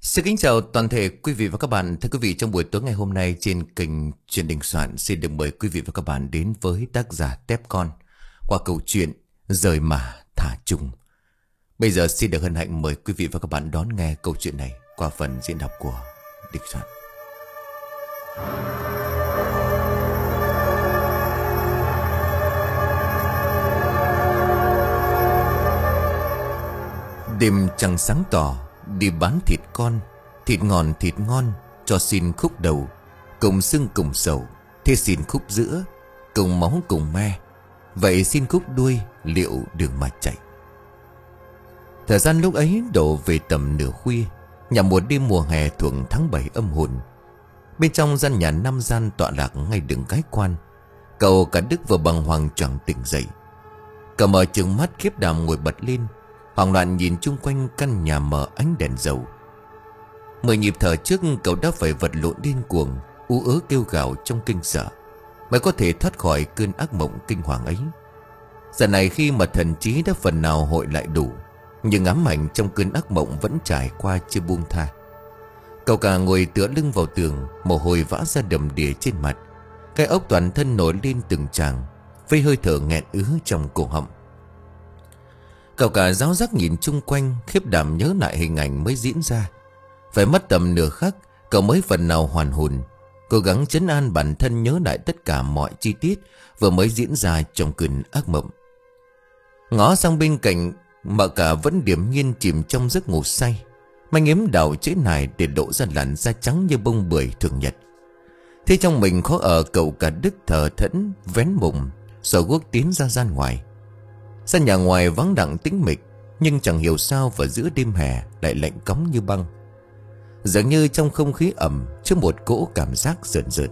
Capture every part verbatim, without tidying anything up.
Xin kính chào toàn thể quý vị và các bạn. Thưa quý vị, trong buổi tối ngày hôm nay trên kênh Chuyện Đình Soạn xin được mời quý vị và các bạn đến với tác giả Tép Con qua câu chuyện Rời Mà Thả Trùng. Bây giờ xin được hân hạnh mời quý vị và các bạn đón nghe câu chuyện này qua phần diễn đọc của Đình Soạn. Đêm trăng sáng tỏ, đi bán thịt con, thịt ngon thịt ngon, cho xin khúc đầu, cùng xương cùng sầu, thế xin khúc giữa, cùng máu cùng me, vậy xin khúc đuôi, liệu đường mà chạy. Thời gian lúc ấy đổ về tầm nửa khuya, nhà một đêm mùa hè thuộc tháng bảy âm hồn. Bên trong gian nhà năm gian tọa lạc ngay đường cái quan, cậu cả Đức vừa bàng hoàng choàng tỉnh dậy. Cậu mở trừng mắt khiếp đảm ngồi bật lên, hoảng loạn nhìn chung quanh căn nhà mờ ánh đèn dầu. Mười nhịp thở trước cậu đã phải vật lộn điên cuồng, ú ớ kêu gào trong kinh sợ mới có thể thoát khỏi cơn ác mộng kinh hoàng ấy. Giờ này khi mà thần trí đã phần nào hội lại đủ, nhưng ám ảnh trong cơn ác mộng vẫn trải qua chưa buông tha. Cậu cả ngồi tựa lưng vào tường, mồ hôi vã ra đầm đìa trên mặt, cái ốc toàn thân nổi lên từng tràng, với hơi thở nghẹn ứ trong cổ họng. Cậu cả ráo rắc nhìn chung quanh, khiếp đảm nhớ lại hình ảnh mới diễn ra. Phải mất tầm nửa khắc cậu mới phần nào hoàn hồn, cố gắng trấn an bản thân nhớ lại tất cả mọi chi tiết vừa mới diễn ra trong cơn ác mộng. Ngó sang bên cạnh, mợ cả vẫn điềm nhiên chìm trong giấc ngủ say, manh yếm đào chế nải để lộ ra làn da trắng như bông bưởi thường nhật. Thế trong mình khó ở, cậu cả Đức thở thẫn vén mùng rồi guốc tiến ra gian ngoài. Sân nhà ngoài vắng lặng tĩnh mịch, nhưng chẳng hiểu sao vào giữa đêm hè lại lạnh cóng như băng. Dường như trong không khí ẩm chứa một cỗ cảm giác rợn rợn.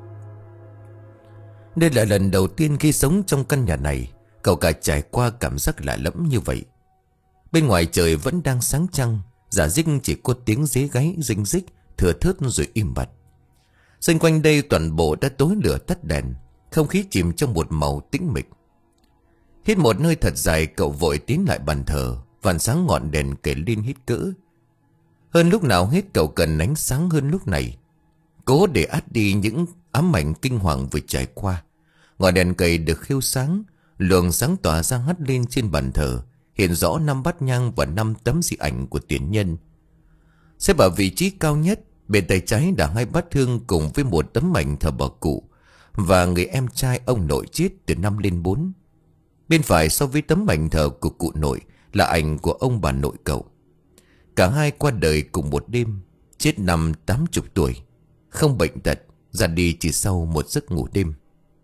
Đây là lần đầu tiên khi sống trong căn nhà này, cậu cả trải qua cảm giác lạ lẫm như vậy. Bên ngoài trời vẫn đang sáng trăng, giả dích chỉ có tiếng dế gáy rinh rích thừa thớt rồi im bặt. Xung quanh đây toàn bộ đã tối lửa tắt đèn, không khí chìm trong một màu tĩnh mịch. Hít một hơi thật dài, cậu vội tiến lại bàn thờ, vàn sáng ngọn đèn kể lên hít cỡ. Hơn lúc nào hết cậu cần ánh sáng hơn lúc này, cố để át đi những ám ảnh kinh hoàng vừa trải qua. Ngọn đèn cầy được khiêu sáng, luồng sáng tỏa ra hắt lên trên bàn thờ, hiện rõ năm bát nhang và năm tấm di ảnh của tiền nhân. Xếp ở vị trí cao nhất, bên tay trái là hai bát hương cùng với một tấm ảnh thờ bà cụ và người em trai ông nội chết từ năm lên bốn. Bên phải so với tấm ảnh thờ của cụ nội là ảnh của ông bà nội cậu. Cả hai qua đời cùng một đêm, chết năm tám chục tuổi, không bệnh tật, ra đi chỉ sau một giấc ngủ đêm.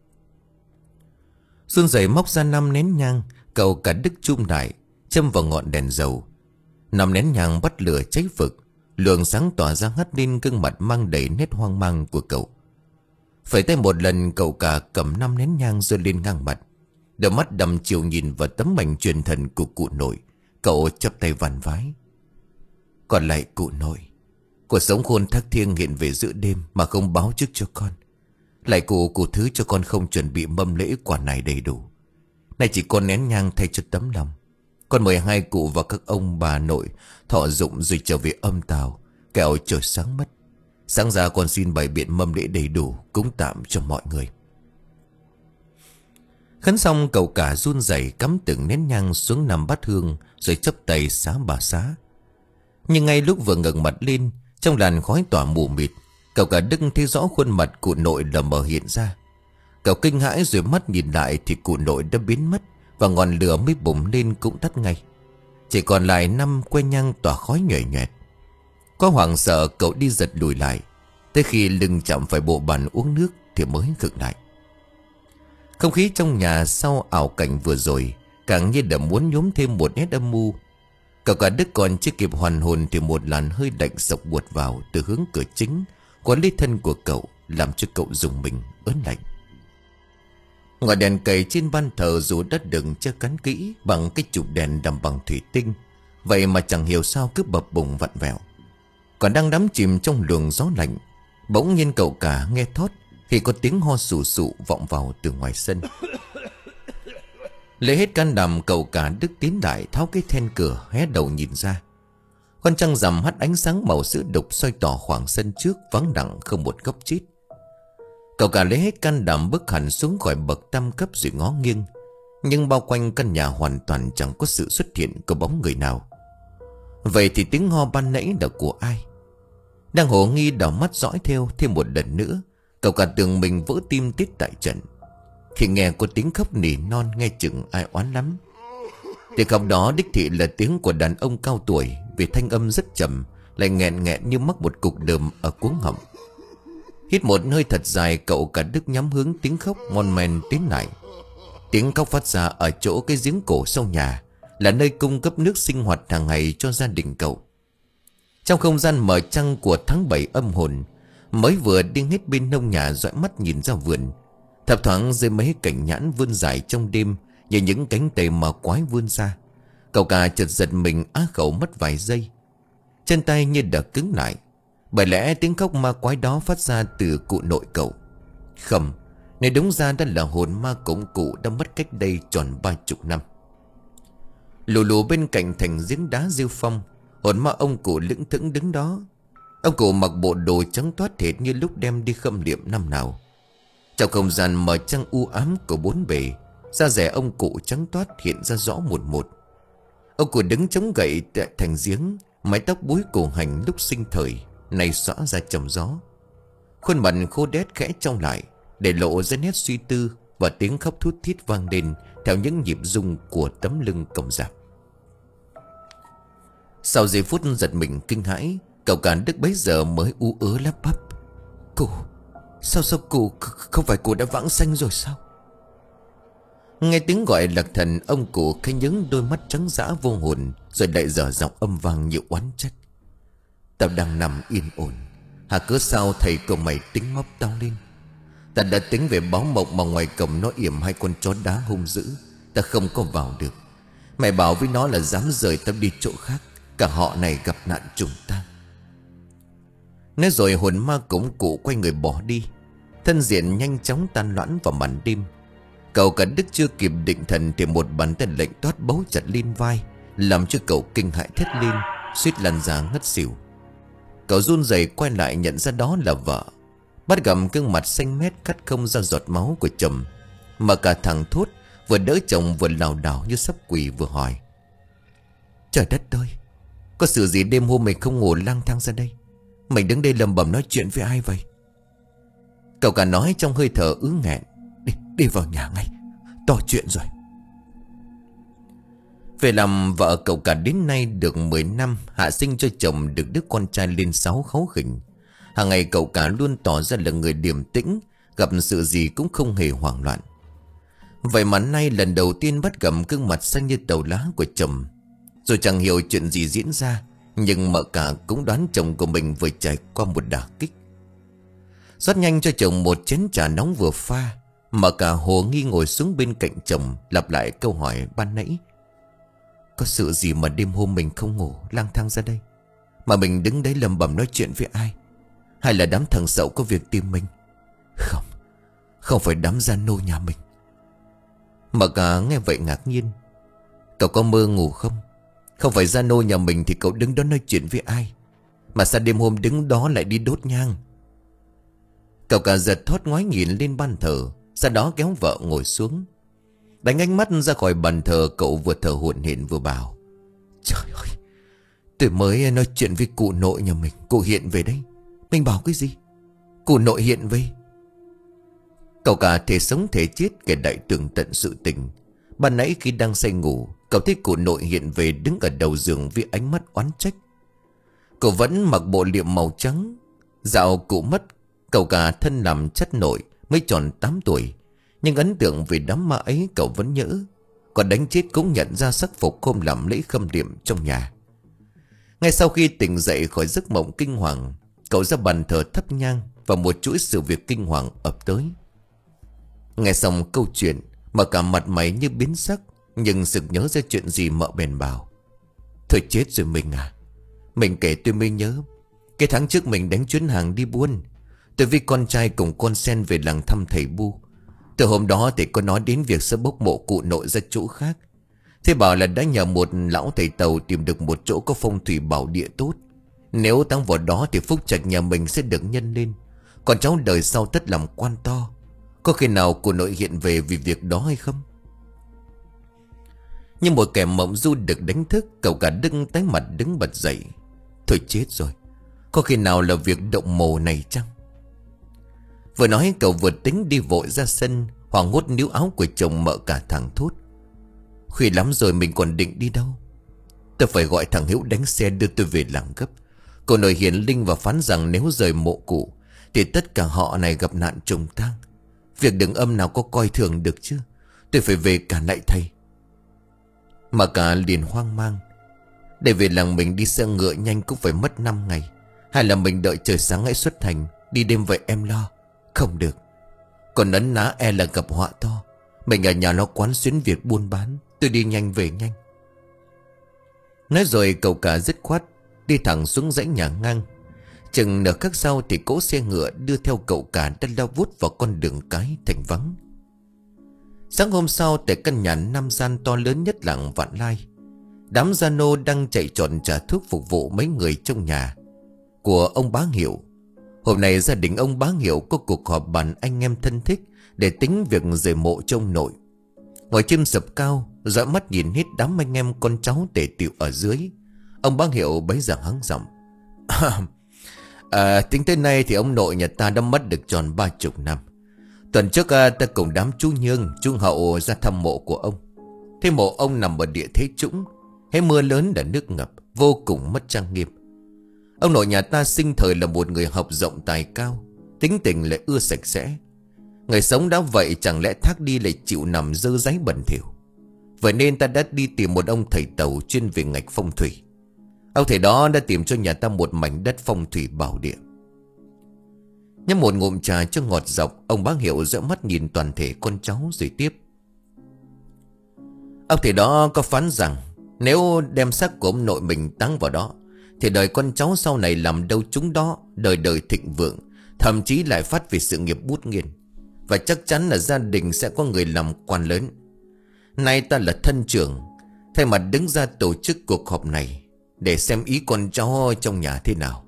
Run rẩy móc ra năm nén nhang, cậu cả Đức chum lại, châm vào ngọn đèn dầu. Năm nén nhang bắt lửa cháy vực, luồng sáng tỏa ra hắt lên gương mặt mang đầy nét hoang mang của cậu. Phải tay một lần cậu cả cầm năm nén nhang giơ lên ngang mặt, đôi mắt đăm chiều nhìn vào tấm ảnh truyền thần của cụ nội. Cậu chắp tay vàn vái: "Còn lại cụ nội, cuộc sống khôn thác thiêng hiện về giữa đêm mà không báo trước cho con. Lại cụ, cụ thứ cho con không chuẩn bị mâm lễ quả này đầy đủ. Này chỉ còn nén nhang thay cho tấm lòng. Con mời hai cụ và các ông bà nội thọ dụng rồi trở về âm tào, kẻo trời sáng mất. Sáng ra con xin bày biện mâm lễ đầy đủ, cúng tạm cho mọi người." Khấn xong cậu cả run rẩy cắm từng nén nhang xuống nằm bát hương rồi chắp tay xá bà xá. Nhưng ngay lúc vừa ngẩng mặt lên, trong làn khói tỏa mù mịt, cậu cả Đức thấy rõ khuôn mặt cụ nội lờ mờ hiện ra. Cậu kinh hãi rồi mắt nhìn lại thì cụ nội đã biến mất, và ngọn lửa mới bùng lên cũng tắt ngay. Chỉ còn lại năm que nhang tỏa khói nhòe nhòe. Có hoảng sợ cậu đi giật lùi lại, tới khi lưng chạm phải bộ bàn uống nước thì mới khựng lại. Không khí trong nhà sau ảo cảnh vừa rồi càng như đã muốn nhốm thêm một nét âm mưu. Cậu cả Đức còn chưa kịp hoàn hồn thì một làn hơi lạnh sộc buột vào từ hướng cửa chính, quấn lấy thân của cậu, làm cho cậu rùng mình ớn lạnh. Ngọn đèn cầy trên ban thờ dù đã đựng che cắn kỹ bằng cái chụp đèn đầm bằng thủy tinh, vậy mà chẳng hiểu sao cứ bập bùng vặn vẹo. Còn đang đắm chìm trong luồng gió lạnh, bỗng nhiên cậu cả nghe thót khi có tiếng ho sù sụ vọng vào từ ngoài sân. Lấy hết can đảm cậu cả Đức tiến lại tháo cái then cửa hé đầu nhìn ra. Con trăng rằm hắt ánh sáng màu sữa đục soi tỏ khoảng sân trước vắng lặng không một góc chít. Cậu cả lấy hết can đảm bước hẳn xuống khỏi bậc tam cấp rồi ngó nghiêng. Nhưng bao quanh căn nhà hoàn toàn chẳng có sự xuất hiện của bóng người nào. Vậy thì tiếng ho ban nãy là của ai? Đang hồ nghi đảo mắt dõi theo thêm một lần nữa, cậu cả tưởng mình vỡ tim tít tại trận khi nghe có tiếng khóc nỉ non, nghe chừng ai oán lắm. Tiếng khóc đó đích thị là tiếng của đàn ông cao tuổi, vì thanh âm rất trầm, lại nghẹn nghẹn như mắc một cục đờm ở cuống họng. Hít một hơi thật dài, cậu cả Đức nhắm hướng tiếng khóc ngon men tiến lại. Tiếng khóc phát ra ở chỗ cái giếng cổ sau nhà, là nơi cung cấp nước sinh hoạt hàng ngày cho gia đình cậu. Trong không gian mờ trăng của tháng bảy âm hồn, mới vừa đi hết bên nông nhà dõi mắt nhìn ra vườn, thập thoáng dưới mấy cành nhãn vươn dài trong đêm như những cánh tay mà quái vươn ra. Cậu cả chợt giật mình á khẩu mất vài giây, chân tay như đã cứng lại. Bởi lẽ tiếng khóc ma quái đó phát ra từ cụ nội cậu. Không, nếu đúng ra đó là hồn ma cổng cụ đã mất cách đây tròn ba chục năm. Lù lù bên cạnh thành giếng đá rêu phong, hồn ma ông cụ lững thững đứng đó. Ông cụ mặc bộ đồ trắng toát hệt như lúc đem đi khâm liệm năm nào. Trong không gian mờ trăng u ám của bốn bề, da rẻ ông cụ trắng toát hiện ra rõ một một. Ông cụ đứng chống gậy tại thành giếng, mái tóc búi cổ hành lúc sinh thời nay xõa ra trầm gió. Khuôn mặt khô đét khẽ trong lại, để lộ ra nét suy tư, và tiếng khóc thút thít vang lên theo những nhịp rung của tấm lưng cổng rạp. Sau giây phút giật mình kinh hãi, cậu cả Đức bấy giờ mới ú ớ lắp bắp: Cụ, sao sao cụ, không phải cụ đã vãng sanh rồi sao? Nghe tiếng gọi lạc thần, ông cụ khẽ nhướng đôi mắt trắng dã vô hồn, rồi lại dở giọng âm vang như oán trách: Tao đang nằm yên ổn, hả cớ sao thầy cậu mày tính móc tao lên? Ta đã tính về báo mộng mà ngoài cổng nó yểm hai con chó đá hung dữ, ta không có vào được. Mày bảo với nó là dám rời tao đi chỗ khác, cả họ này gặp nạn trùng tang. Nói rồi hồn ma cổng cụ quay người bỏ đi, thân diện nhanh chóng tan loãng vào màn đêm. Cậu cả Đức chưa kịp định thần thì một bàn tay lạnh toát bấu chặt lên vai, làm cho cậu kinh hãi thét lên, suýt lăn ra ngất xỉu. Cậu run rẩy quay lại nhận ra đó là vợ, bắt gặp gương mặt xanh mét cắt không ra giọt máu của chồng, mà cả thằng thốt vừa đỡ chồng vừa lảo đảo như sắp quỳ vừa hỏi: Trời đất ơi, có sự gì đêm hôm mình không ngủ lang thang ra đây? Mình đứng đây lầm bầm nói chuyện với ai vậy? Cậu cả nói trong hơi thở ứ nghẹn: Đi, đi vào nhà ngay, to chuyện rồi. Về làm vợ cậu cả đến nay được mười năm, hạ sinh cho chồng được đứa con trai lên sáu kháu khỉnh. Hàng ngày cậu cả luôn tỏ ra là người điềm tĩnh, gặp sự gì cũng không hề hoảng loạn. Vậy mà nay lần đầu tiên bắt gặp gương mặt xanh như tàu lá của chồng. Dù chẳng hiểu chuyện gì diễn ra, nhưng mợ cả cũng đoán chồng của mình vừa trải qua một đả kích. Rót nhanh cho chồng một chén trà nóng vừa pha, mợ cả hồ nghi ngồi xuống bên cạnh chồng, lặp lại câu hỏi ban nãy: Có sự gì mà đêm hôm mình không ngủ lang thang ra đây, mà mình đứng đấy lầm bầm nói chuyện với ai? Hay là đám thằng Sậu có việc tìm mình? Không, không phải đám gia nô nhà mình. Mợ cả nghe vậy ngạc nhiên: Cậu có mơ ngủ không? Không phải gia nô nhà mình thì cậu đứng đó nói chuyện với ai? Mà sao đêm hôm đứng đó lại đi đốt nhang? Cậu cả giật thót ngoái nhìn lên ban thờ, sau đó kéo vợ ngồi xuống. Đánh ánh mắt ra khỏi bàn thờ, cậu vừa thở hổn hển vừa bảo: Trời ơi, tôi mới nói chuyện với cụ nội nhà mình, cụ hiện về đây. Mình bảo cái gì? Cụ nội hiện về. Cậu cả thể sống thể chết kể đại tường tận sự tình. Ban nãy khi đang say ngủ, cậu thấy cụ nội hiện về đứng ở đầu giường với ánh mắt oán trách. Cậu vẫn mặc bộ liệm màu trắng. Dạo cụ mất, cậu cả thân làm chất nội mới tròn tám tuổi. Nhưng ấn tượng về đám ma ấy cậu vẫn nhớ. Còn đánh chết cũng nhận ra sắc phục hôm làm lễ khâm liệm trong nhà. Ngay sau khi tỉnh dậy khỏi giấc mộng kinh hoàng, cậu ra bàn thờ thắp nhang, và một chuỗi sự việc kinh hoàng ập tới. Nghe xong câu chuyện mà cả mặt mày như biến sắc, nhưng sực nhớ ra chuyện gì mợ bèn bảo: Thôi chết rồi mình à. Mình kể tôi mới nhớ, cái tháng trước mình đánh chuyến hàng đi buôn, tôi với con trai cùng con sen về làng thăm thầy Bu. Từ hôm đó thì có nói đến việc sẽ bốc mộ cụ nội ra chỗ khác. Thế bảo là đã nhờ một lão thầy tàu tìm được một chỗ có phong thủy bảo địa tốt. Nếu tăng vào đó thì phúc trạch nhà mình sẽ được nhân lên. Còn cháu đời sau tất làm quan to. Có khi nào cụ nội hiện về vì việc đó hay không? Nhưng một kẻ mộng du được đánh thức, cậu cả đứng tái mặt đứng bật dậy. Thôi chết rồi, có khi nào là việc động mồ này chăng? Vừa nói cậu vừa tính đi vội ra sân, hoảng hốt níu áo của chồng mợ cả thằng thốt. Khuya lắm rồi mình còn định đi đâu? Tôi phải gọi thằng Hiếu đánh xe đưa tôi về làng gấp. Cô nội hiền linh và phán rằng nếu rời mộ cụ thì tất cả họ này gặp nạn trùng tang. Việc đừng âm nào có coi thường được chứ. Tôi phải về cả lại thầy. Mà cả liền hoang mang. Để về làng mình đi xe ngựa nhanh cũng phải mất năm ngày. Hay là mình đợi trời sáng hãy xuất hành. Đi đêm vậy em lo. Không được. Còn ấn ná e là gặp họa to. Mình ở nhà lo quán xuyến việc buôn bán. Tôi đi nhanh về nhanh. Nói rồi cậu cả dứt khoát đi thẳng xuống dãy nhà ngang. Chừng nửa khắc sau thì cỗ xe ngựa đưa theo cậu cả đã lao vút vào con đường cái thành vắng. Sáng hôm sau tại căn nhà năm gian to lớn nhất làng Vạn Lai, đám gia nô đang chạy trộn trả thuốc phục vụ mấy người trong nhà của ông Bá Hiệu. Hôm nay gia đình ông Bá Hiệu có cuộc họp bàn anh em thân thích để tính việc rời mộ cho ông nội. Ngồi chim sập cao, dõi mắt nhìn hết đám anh em con cháu tề tựu ở dưới. Ông Bá Hiệu bấy giờ hắng giọng. À, tính tới nay thì ông nội nhà ta đã mất được tròn ba chục năm. Tuần trước à, ta cùng đám chú Nhương, chú Hậu ra thăm mộ của ông. Thế mộ ông nằm ở địa thế trũng, hết mưa lớn đã nước ngập, vô cùng mất trang nghiêm. Ông nội nhà ta sinh thời là một người học rộng tài cao, tính tình lại ưa sạch sẽ. Người sống đã vậy chẳng lẽ thác đi lại chịu nằm dơ dáy bẩn thỉu. Vậy nên ta đã đi tìm một ông thầy tàu chuyên về ngạch phong thủy. Ông thầy đó đã tìm cho nhà ta một mảnh đất phong thủy bảo địa. Nhấp một ngụm trà cho ngọt dọc, ông Bá Hiệu dõi mắt nhìn toàn thể con cháu rồi tiếp. Ông thầy đó có phán rằng nếu đem xác của ông nội mình táng vào đó thì đời con cháu sau này làm đâu chúng đó, đời đời thịnh vượng, thậm chí lại phát về sự nghiệp bút nghiên. Và chắc chắn là gia đình sẽ có người làm quan lớn. Nay ta là thân trưởng, thay mặt đứng ra tổ chức cuộc họp này để xem ý con cháu trong nhà thế nào.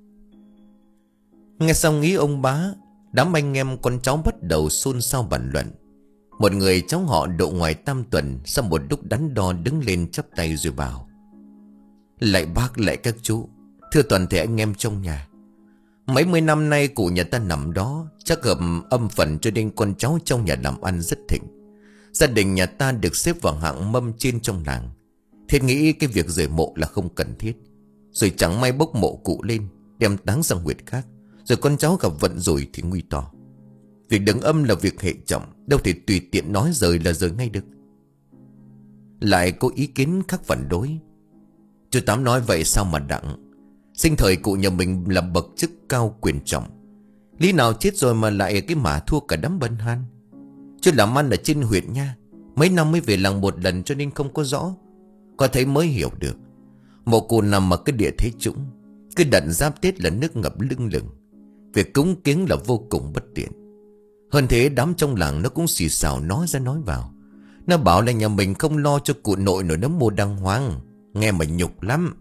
Nghe xong ý ông Bá, đám anh em con cháu bắt đầu xôn xao bàn luận. Một người cháu họ độ ngoài tam tuần sau một lúc đắn đo đứng lên chắp tay rồi bảo. Lạy bác, lạy các chú, thưa toàn thể anh em trong nhà, mấy mươi năm nay cụ nhà ta nằm đó, chắc hợp âm phần cho nên con cháu trong nhà làm ăn rất thịnh. Gia đình nhà ta được xếp vào hạng mâm trên trong làng. Thiết nghĩ cái việc rời mộ là không cần thiết. Rồi chẳng may bốc mộ cụ lên, đem táng sang huyệt khác, rồi con cháu gặp vận rủi thì nguy to. Việc đứng âm là việc hệ trọng, đâu thể tùy tiện nói rời là rời ngay được. Lại có ý kiến khác phản đối. Chú Tám nói vậy sao mà đặng. Sinh thời cụ nhà mình là bậc chức cao quyền trọng, lý nào chết rồi mà lại cái mả thua cả đám bần han. Chứ làm ăn ở trên huyện nha, mấy năm mới về làng một lần cho nên không có rõ. Có thấy mới hiểu được. Mộ cụ nằm ở cái địa thế trũng, cứ đận giáp Tết là nước ngập lưng lừng. Việc cúng kiến là vô cùng bất tiện. Hơn thế đám trong làng nó cũng xì xào nói ra nói vào. Nó bảo là nhà mình không lo cho cụ nội nổi nấm mô đăng hoang. Nghe mà nhục lắm.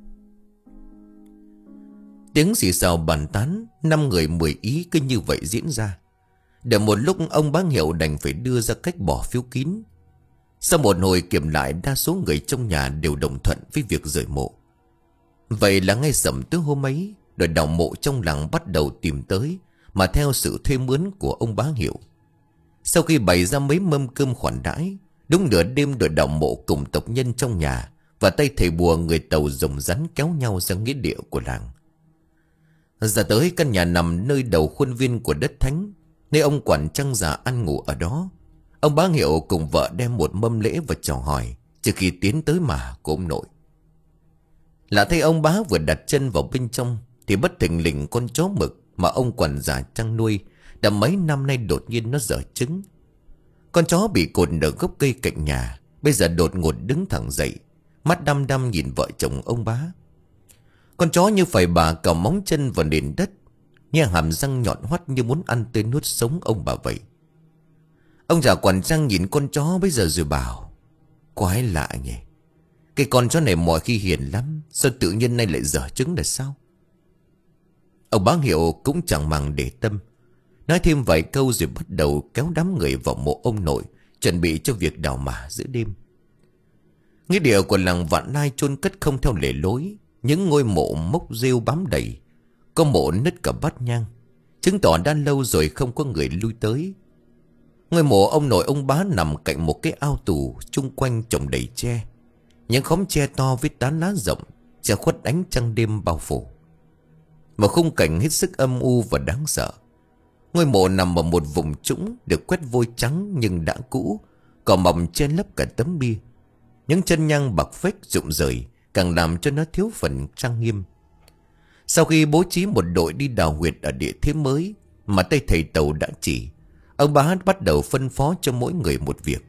Tiếng xì xào bàn tán, năm người mười ý cứ như vậy diễn ra. Để một lúc ông Bá Hiệu đành phải đưa ra cách bỏ phiếu kín. Sau một hồi kiểm lại, đa số người trong nhà đều đồng thuận với việc rời mộ. Vậy là ngay sẩm tối hôm ấy, đội đào mộ trong làng bắt đầu tìm tới, mà theo sự thuê mướn của ông Bá Hiệu. Sau khi bày ra mấy mâm cơm khoản đãi, đúng nửa đêm đội đào mộ cùng tộc nhân trong nhà và tay thầy bùa người Tàu rồng rắn kéo nhau ra nghĩa địa của làng. Ra tới căn nhà nằm nơi đầu khuôn viên của đất thánh, nơi ông quản trăng già ăn ngủ ở đó. Ông Bá Hiệu cùng vợ đem một mâm lễ và chào hỏi trước khi tiến tới mà của ông nội. Lạ thay ông Bá vừa đặt chân vào bên trong thì bất thình lình con chó mực mà ông quản già trăng nuôi đã mấy năm nay đột nhiên nó dở trứng. Con chó bị cột ở gốc cây cạnh nhà, bây giờ đột ngột đứng thẳng dậy, mắt đăm đăm nhìn vợ chồng ông Bá. Con chó như phải bà cào móng chân vào nền đất, nghe hàm răng nhọn hoắt như muốn ăn tươi nuốt sống ông bà vậy. Ông già quản trăng nhìn con chó bây giờ rồi bảo. Quái lạ nhỉ. Cái con chó này mọi khi hiền lắm, sao tự nhiên nay lại dở trứng là sao? Ông bá Hiệu cũng chẳng màng để tâm, nói thêm vài câu rồi bắt đầu kéo đám người vào mộ ông nội, chuẩn bị cho việc đào mả giữa đêm. Nghĩa địa của làng Vạn Lai chôn cất không theo lề lối, những ngôi mộ mốc rêu bám đầy, có mộ nứt cả bát nhang, chứng tỏ đã lâu rồi không có người lui tới. Ngôi mộ ông nội ông bá nằm cạnh một cái ao tù, chung quanh trồng đầy tre, những khóm tre to với tán lá rộng che khuất ánh trăng đêm bao phủ. Một khung cảnh hết sức âm u và đáng sợ. Ngôi mộ nằm ở một vùng trũng, được quét vôi trắng nhưng đã cũ, cỏ mọc che lấp cả tấm bia. Những chân nhang bạc phách rụng rời càng làm cho nó thiếu phần trang nghiêm. Sau khi bố trí một đội đi đào huyệt ở địa thế mới mà tay thầy Tàu đã chỉ, ông bá bắt đầu phân phó cho mỗi người một việc.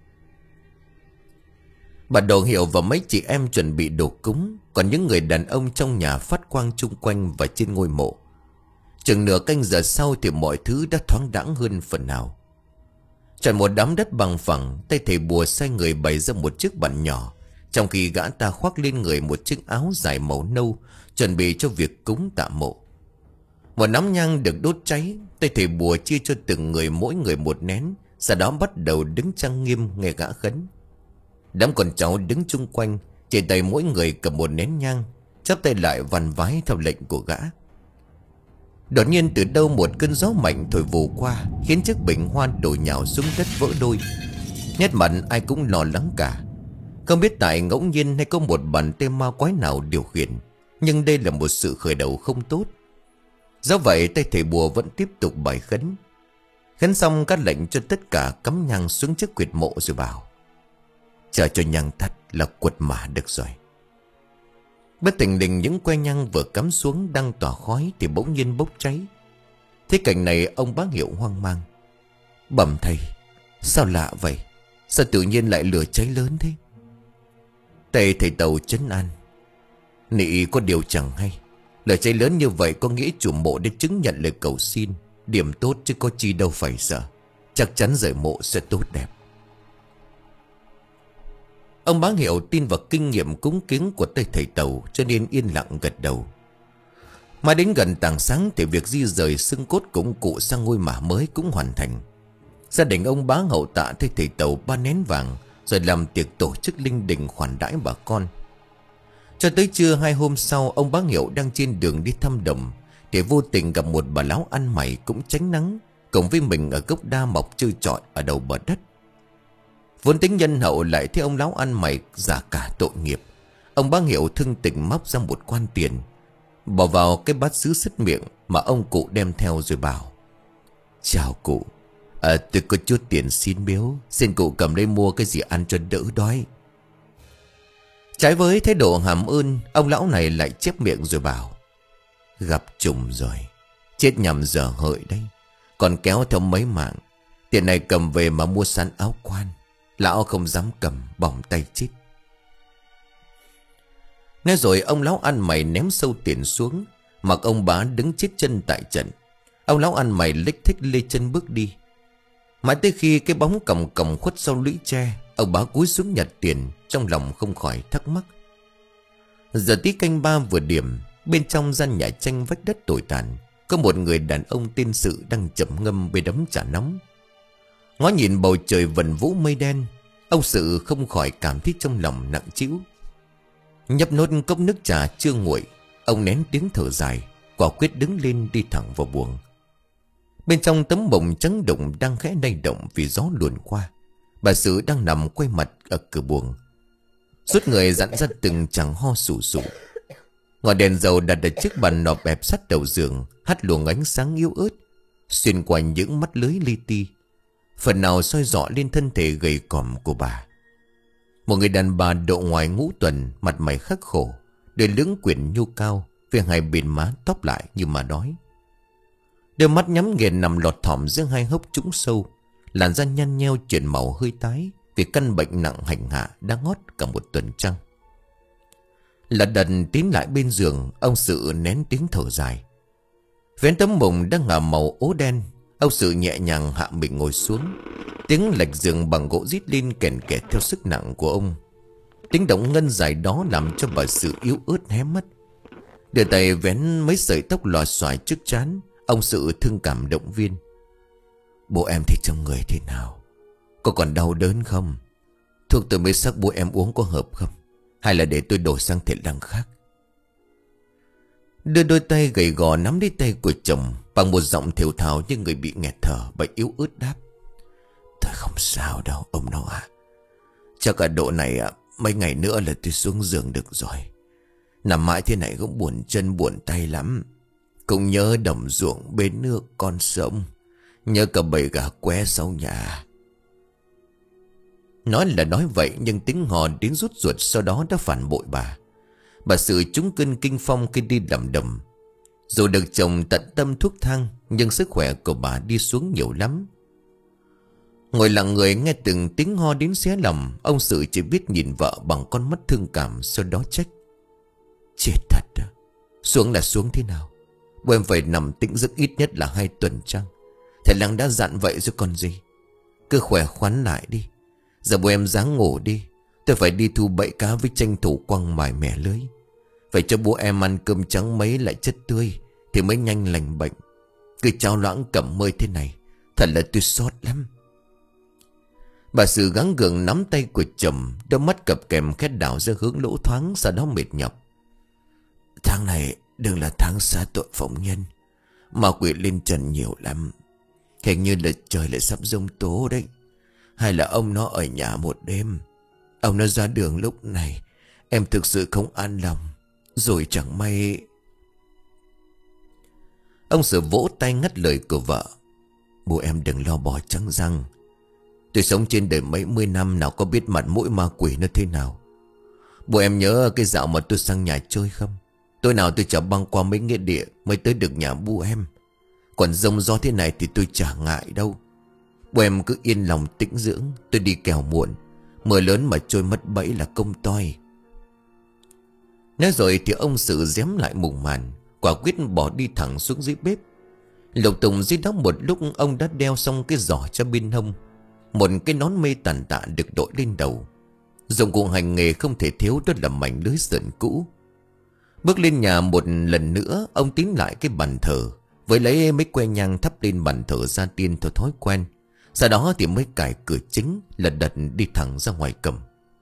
Bà Đồ Hiệu và mấy chị em chuẩn bị đồ cúng, còn những người đàn ông trong nhà phát quang chung quanh và trên ngôi mộ. Chừng nửa canh giờ sau thì mọi thứ đã thoáng đãng hơn phần nào. Chọn một đám đất bằng phẳng, tay thầy bùa sai người bày ra một chiếc bàn nhỏ, trong khi gã ta khoác lên người một chiếc áo dài màu nâu, chuẩn bị cho việc cúng tạ mộ. Một nắm nhang được đốt cháy, tay thầy bùa chia cho từng người mỗi người một nén, sau đó bắt đầu đứng trang nghiêm nghe gã khấn. Đám con cháu đứng chung quanh, trên tay mỗi người cầm một nén nhang, chắp tay lại vằn vái theo lệnh của gã. Đột nhiên từ đâu một cơn gió mạnh thổi vù qua, khiến chiếc bình hoa đổ nhào xuống đất vỡ đôi. Nét mặt ai cũng lo lắng cả. Không biết tại ngẫu nhiên hay có một bàn tay ma quái nào điều khiển, nhưng đây là một sự khởi đầu không tốt. Do vậy tay thầy bùa vẫn tiếp tục bài khấn. Khấn xong các lệnh cho tất cả cắm nhang xuống trước quyệt mộ rồi bảo: chờ cho nhang tắt là quật mả được rồi. Bất tình lình những que nhang vừa cắm xuống đang tỏa khói thì bỗng nhiên bốc cháy. Thế cảnh này ông bá Hiệu hoang mang: bẩm thầy, sao lạ vậy? Sao tự nhiên lại lửa cháy lớn thế? Tay thầy Tàu trấn an: nị có điều chẳng hay. Lửa cháy lớn như vậy có nghĩa chủ mộ để chứng nhận lời cầu xin, điểm tốt chứ có chi đâu phải sợ. Chắc chắn rời mộ sẽ tốt đẹp. Ông bá Hiệu tin vào kinh nghiệm cúng kiến của tay thầy Tàu, cho nên yên lặng gật đầu. Mà đến gần tảng sáng thì việc di rời xương cốt cũng cụ sang ngôi mả mới cũng hoàn thành. Gia đình ông bá hậu tạ thay thầy Tàu ba nén vàng, rồi làm tiệc tổ chức linh đình khoản đãi bà con. Cho tới trưa hai hôm sau, ông bá Hiệu đang trên đường đi thăm đồng thì vô tình gặp một bà lão ăn mày cũng tránh nắng, cùng với mình ở gốc đa mọc trơ trọi ở đầu bờ đất. Vốn tính nhân hậu lại thấy ông lão ăn mày giả cả tội nghiệp, ông bá Hiệu thưng tình móc ra một quan tiền, bỏ vào cái bát sứ sứt miệng mà ông cụ đem theo rồi bảo: chào cụ, à, tôi có chút tiền xin biếu, xin cụ cầm lấy mua cái gì ăn cho đỡ đói. Trái với thái độ hàm ơn, ông lão này lại chép miệng rồi bảo: gặp trùng rồi, chết nhầm giờ hợi đấy, còn kéo theo mấy mạng. Tiền này cầm về mà mua sẵn áo quan, lão không dám cầm, bỏng tay chết. Nói rồi ông lão ăn mày ném sâu tiền xuống, mặc ông bá đứng chết chân tại trận. Ông lão ăn mày lích thích lê chân bước đi. Mãi tới khi cái bóng còng còng khuất sau lũy tre, ông bá cúi xuống nhặt tiền, trong lòng không khỏi thắc mắc. Giờ tí canh ba vừa điểm, bên trong gian nhà tranh vách đất tồi tàn, có một người đàn ông tên Sự đang chậm ngâm bê đấm trà nóng. Ngó nhìn bầu trời vần vũ mây đen, ông Sự không khỏi cảm thấy trong lòng nặng trĩu. Nhấp nốt cốc nước trà chưa nguội, ông nén tiếng thở dài, quả quyết đứng lên đi thẳng vào buồng. Bên trong tấm bồng trắng đụng đang khẽ lay động vì gió luồn qua. Bà Sự đang nằm quay mặt ở cửa buồng, suốt người dặn ra từng tràng ho sù sụ. Ngọn đèn dầu đặt ở chiếc bàn nọ bẹp sát đầu giường, hắt luồng ánh sáng yếu ớt xuyên qua những mắt lưới li ti, phần nào soi rọi lên thân thể gầy còm của bà. Một người đàn bà độ ngoài ngũ tuần, mặt mày khắc khổ, đôi lưỡng quyển nhô cao, với hai bên má tóc lại như mà đói. Đôi mắt nhắm nghiền nằm lọt thỏm giữa hai hốc trũng sâu, làn da nhăn nheo chuyển màu hơi tái vì căn bệnh nặng hành hạ đã ngót cả một tuần trăng. Lật đần tiến lại bên giường, ông Sự nén tiếng thở dài. Vén tấm mùng đang ngả màu ố đen, ông Sự nhẹ nhàng hạ mình ngồi xuống. Tiếng lệch giường bằng gỗ rít lên kèn kẹt theo sức nặng của ông, Tiếng động ngân dài đó làm cho bà Sự yếu ớt hé mắt. Đưa tay vén mấy sợi tóc lòa xoài trước trán. Ông Sự thương cảm động viên. Bố em thì trong người thế nào? Có còn đau đớn không? Thuốc tôi mới sắc bố em uống có hợp không? Hay là để tôi đổi sang thể lăng khác? Đưa đôi tay gầy gò nắm lấy tay của chồng. Bằng một giọng thều thào như người bị nghẹt thở, bà yếu ớt đáp. Tôi không sao đâu ông nó à. Chắc cả độ này à, mấy ngày nữa là tôi xuống giường được rồi. Nằm mãi thế này cũng buồn chân buồn tay lắm. Cũng nhớ đồng ruộng bến nước con sông. Nhớ cả bầy gà qué sau nhà. Nói là nói vậy nhưng tiếng hò đến rút ruột sau đó đã phản bội bà. Bà Sự trúng cơn kinh phong khi đi làm đầm. Dù được chồng tận tâm thuốc thang, nhưng sức khỏe của bà đi xuống nhiều lắm. Ngồi lặng người nghe từng tiếng ho đến xé lòng. Ông Sự chỉ biết nhìn vợ bằng con mắt thương cảm, sau đó trách. Chết thật à? Xuống là xuống thế nào? Bố em phải nằm tĩnh giấc ít nhất là hai tuần chăng? Thầy Lăng đã dặn vậy rồi còn gì. Cứ khỏe khoắn lại đi. Giờ bố em ráng ngủ đi. Tôi phải đi thu bẫy cá với tranh thủ quăng mài mẻ lưới. Phải cho bố em ăn cơm trắng mấy lại chất tươi thì mới nhanh lành bệnh. Cứ trao loãng cầm mơi thế này, thật là tôi xót lắm. Bà Sự gắng gượng nắm tay của chồng, đôi mắt cập kèm khét đảo ra hướng lỗ thoáng, sau đó mệt nhọc. Tháng này đừng là tháng xa tội phóng nhân. Ma quỷ lên trần nhiều lắm. Hình như là trời lại sắp giông tố đấy. Hay là ông nó ở nhà một đêm. Ông nó ra đường lúc này, em thực sự không an lòng. Rồi chẳng may. Ông Sự vỗ tay ngắt lời của vợ. Bố em đừng lo bò trắng răng. Tôi sống trên đời mấy mươi năm, nào có biết mặt mũi ma quỷ nó thế nào. Bố em nhớ cái dạo mà tôi sang nhà chơi không? Tối nào tôi chở băng qua mấy nghĩa địa mới tới được nhà bố em. Còn rông gió thế này thì tôi chả ngại đâu. Bố em cứ yên lòng tĩnh dưỡng. Tôi đi kẻo muộn. Mưa lớn mà trôi mất bẫy là công toi. Nói rồi thì ông Sự dém lại mùng màn, quả quyết bỏ đi thẳng xuống dưới bếp. Lục tùng dưới đó một lúc, ông đã đeo xong cái giỏ cho bên hông. Một cái nón mê tàn tạ được đội lên đầu. Dụng cụ hành nghề không thể thiếu đó là mảnh lưới sườn cũ. Bước lên nhà một lần nữa, ông tiến lại cái bàn thờ, với lấy mấy que nhang thắp lên bàn thờ gia tiên theo thói quen. Sau đó thì mới cài cửa chính, lật đật đi thẳng ra ngoài cầm.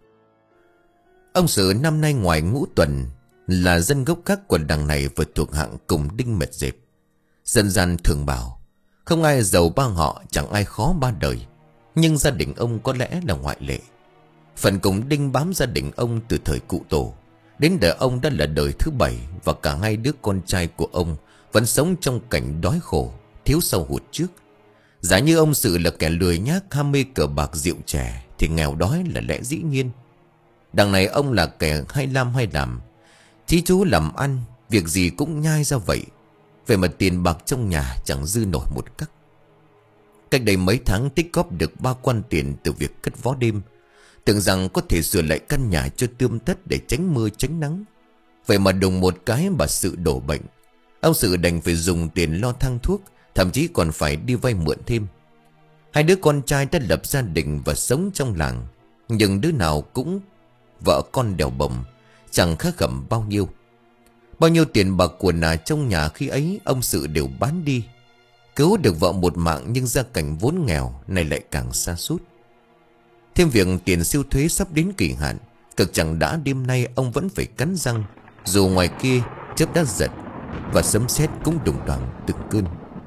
Ông Sự năm nay ngoài ngũ tuần, là dân gốc khác của đằng này vừa thuộc hạng cùng đinh mệt dẹp. Dân gian thường bảo, không ai giàu ba họ, chẳng ai khó ba đời. Nhưng gia đình ông có lẽ là ngoại lệ. Phần cùng đinh bám gia đình ông từ thời cụ tổ. Đến đời ông đã là đời thứ bảy, và cả hai đứa con trai của ông vẫn sống trong cảnh đói khổ, thiếu sau hụt trước. Giả như ông Sự là kẻ lười nhác, ham mê cờ bạc rượu chè, thì nghèo đói là lẽ dĩ nhiên. Đằng này ông là kẻ hay làm hay làm, chí chú làm ăn, việc gì cũng nhai ra vậy. Về mặt tiền bạc trong nhà chẳng dư nổi một cắc. Cách đây mấy tháng tích góp được ba quan tiền từ việc cất vó đêm, tưởng rằng có thể sửa lại căn nhà cho tươm tất để tránh mưa tránh nắng. Vậy mà đùng một cái bà Sự đổ bệnh. Ông Sự đành phải dùng tiền lo thang thuốc, thậm chí còn phải đi vay mượn thêm. Hai đứa con trai đã lập gia đình và sống trong làng, nhưng đứa nào cũng vợ con đèo bồng, chẳng khác gầm bao nhiêu. Bao nhiêu tiền bạc của nà trong nhà khi ấy ông Sự đều bán đi. Cứu được vợ một mạng, nhưng gia cảnh vốn nghèo này lại càng sa sút. Thêm việc tiền siêu thuế sắp đến kỳ hạn, cực chẳng đã đêm nay ông vẫn phải cắn răng, dù ngoài kia chớp đã giật và sấm sét cũng đùng đoàng từng cơn.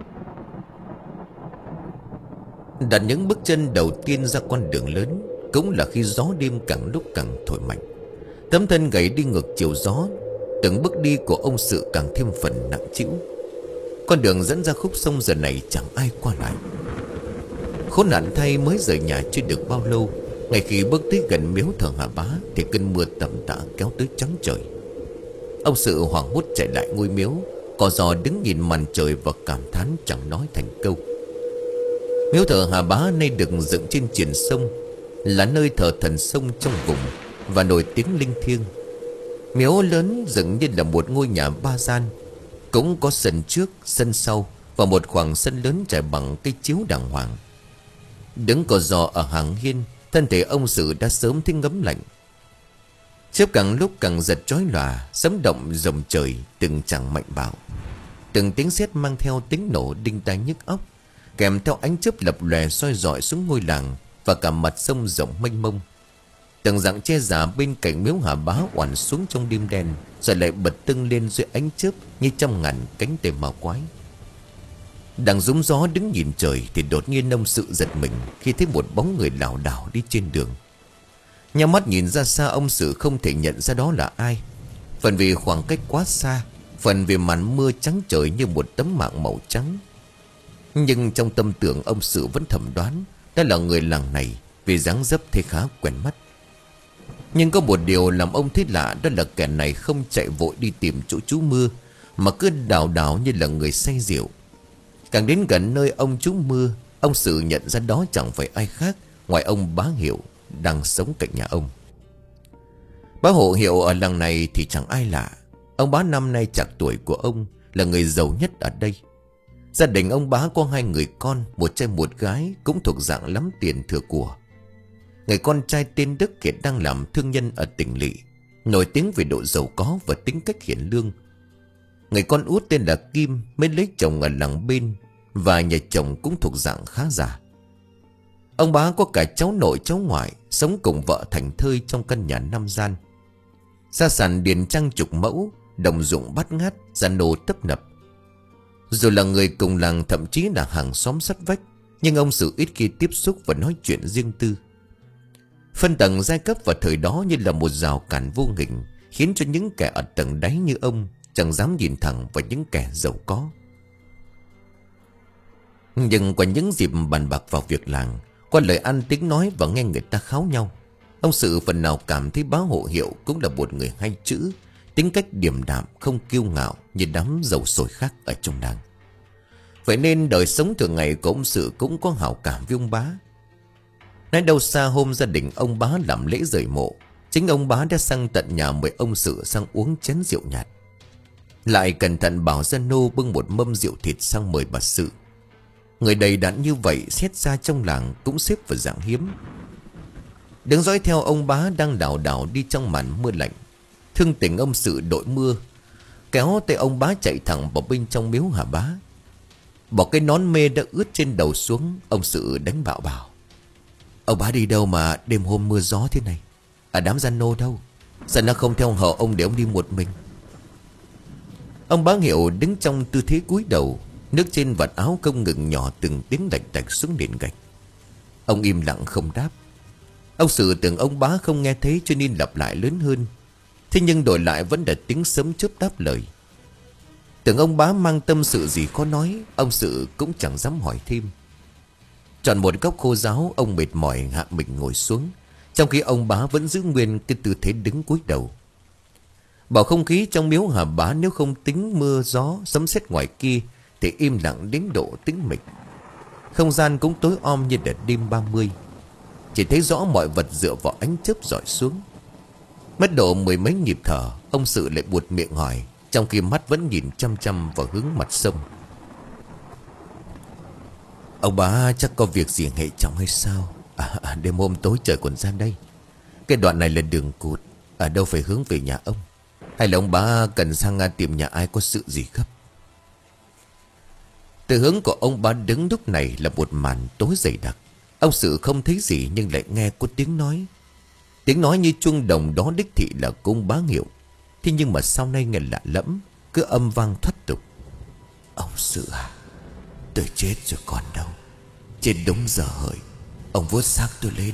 Đặt những bước chân đầu tiên ra con đường lớn, cũng là khi gió đêm càng lúc càng thổi mạnh. Tấm thân gầy đi ngược chiều gió, từng bước đi của ông Sự càng thêm phần nặng trĩu. Con đường dẫn ra khúc sông giờ này chẳng ai qua lại. Khốn nạn thay, mới rời nhà chưa được bao lâu, ngay khi bước tới gần miếu thờ Hà Bá thì cơn mưa tầm tã kéo tới trắng trời. Ông Sự hoảng hốt chạy lại ngôi miếu, co giò đứng nhìn màn trời và cảm thán chẳng nói thành câu. Miếu thờ Hà Bá nay được dựng trên triền sông, là nơi thờ thần sông trong vùng và nổi tiếng linh thiêng. Miếu lớn dựng như là một ngôi nhà ba gian, cũng có sân trước, sân sau và một khoảng sân lớn trải bằng cây chiếu đàng hoàng. Đứng co giò ở hàng hiên, thân thể ông Sự đã sớm thấy ngấm lạnh. Chớp càng lúc càng giật chói lòa, sấm động rồng trời từng chẳng mạnh bạo. Từng tiếng sét mang theo tiếng nổ đinh tai nhức óc, kèm theo ánh chớp lập lòe soi rọi xuống ngôi làng và cả mặt sông rộng mênh mông. Từng dặng che giả bên cạnh miếu Hà Bá oằn xuống trong đêm đen, rồi lại bật tưng lên dưới ánh chớp như trăm ngàn cánh tay ma quái. Đang rúng gió đứng nhìn trời thì đột nhiên ông Sự giật mình khi thấy một bóng người lảo đảo đi trên đường. Nhắm mắt nhìn ra xa, ông Sự không thể nhận ra đó là ai. Phần vì khoảng cách quá xa, phần vì màn mưa trắng trời như một tấm mạng màu trắng. Nhưng trong tâm tưởng ông Sự vẫn thầm đoán đó là người làng này, vì dáng dấp thấy khá quen mắt. Nhưng có một điều làm ông thấy lạ, đó là kẻ này không chạy vội đi tìm chỗ trú mưa, mà cứ đảo đảo như là người say rượu. Càng đến gần nơi ông trú mưa, ông Sự nhận ra đó chẳng phải ai khác ngoài ông Bá Hiệu đang sống cạnh nhà ông. Bá Hộ Hiệu ở làng này thì chẳng ai lạ. Ông Bá năm nay chạc tuổi của ông, là người giàu nhất ở đây. Gia đình ông Bá có hai người con, một trai một gái, cũng thuộc dạng lắm tiền thừa của. Người con trai tên Đức hiện đang làm thương nhân ở tỉnh lỵ, nổi tiếng về độ giàu có và tính cách hiền lương. Người con út tên là Kim mới lấy chồng ở làng bên, và nhà chồng cũng thuộc dạng khá già. Ông Bá có cả cháu nội cháu ngoại, sống cùng vợ thảnh thơi trong căn nhà năm gian. Gia sản điền trang chục mẫu, đồng ruộng bát ngát, gia nô tấp nập. Dù là người cùng làng, thậm chí là hàng xóm sát vách, nhưng ông Sự ít khi tiếp xúc và nói chuyện riêng tư. Phân tầng giai cấp vào thời đó như là một rào cản vô hình, khiến cho những kẻ ở tầng đáy như ông chẳng dám nhìn thẳng vào những kẻ giàu có. Nhưng qua những dịp bàn bạc vào việc làng, qua lời ăn tiếng nói và nghe người ta kháo nhau, ông Sự phần nào cảm thấy Bá Hộ Hiệu cũng là một người hay chữ, tính cách điềm đạm, không kiêu ngạo như đám giàu sổi khác ở trong làng. Vậy nên đời sống thường ngày của ông Sự cũng có hảo cảm với ông Bá. Nói đâu xa, hôm gia đình ông Bá làm lễ rời mộ, chính ông Bá đã sang tận nhà mời ông Sự sang uống chén rượu nhạt. Lại cẩn thận bảo gia nô bưng một mâm rượu thịt sang mời bà Sự. Người đầy đặn như vậy xét ra trong làng cũng xếp vào dạng hiếm. Đứng dõi theo ông Bá đang đảo đảo đi trong màn mưa lạnh, thương tình ông Sự đội mưa, kéo tay ông Bá chạy thẳng vào bên trong miếu Hà Bá. Bỏ cái nón mê đã ướt trên đầu xuống, ông Sự đánh bạo bảo: "Ông Bá đi đâu mà đêm hôm mưa gió thế này? À, đám gia nô đâu? Sao nó không theo hở ông để ông đi một mình?" Ông Bá Hiệu đứng trong tư thế cúi đầu, nước trên vạt áo không ngừng nhỏ từng tiếng lạch tạch xuống nền gạch. Ông im lặng không đáp. Ông Sự tưởng ông Bá không nghe thấy cho nên lặp lại lớn hơn. Thế nhưng đổi lại vẫn là tiếng sấm chớp đáp lời. Tưởng ông Bá mang tâm sự gì khó nói, ông Sự cũng chẳng dám hỏi thêm. Chọn một góc khô ráo, ông mệt mỏi hạ mình ngồi xuống, trong khi ông Bá vẫn giữ nguyên cái tư thế đứng cúi đầu. Bầu không khí trong miếu Hà Bá, nếu không tính mưa gió sấm sét ngoài kia, thì im lặng đến độ tĩnh mịch. Không gian cũng tối om như đợt đêm ba mươi. Chỉ thấy rõ mọi vật dựa vào ánh chớp rọi xuống. Mất độ mười mấy nhịp thở, ông Sự lại buột miệng hỏi, trong khi mắt vẫn nhìn chăm chăm vào hướng mặt sông: "Ông Bá chắc có việc gì hệ trọng hay sao? À, à, đêm hôm tối trời còn ra đây. Cái đoạn này là đường cụt, ở đâu phải hướng về nhà ông? Hay là ông Bá cần sang tìm nhà ai có sự gì gấp?" Từ hướng của ông Bá đứng lúc này là một màn tối dày đặc. Ông Sự không thấy gì nhưng lại nghe có tiếng nói. Tiếng nói như chuông đồng đó đích thị là cung Bá Hiệu. Thế nhưng mà sau này nghe lạ lẫm, cứ âm vang thoát tục: "Ông Sự à, tôi chết rồi còn đâu. Chết đúng giờ hợi, ông vuốt xác tôi lên."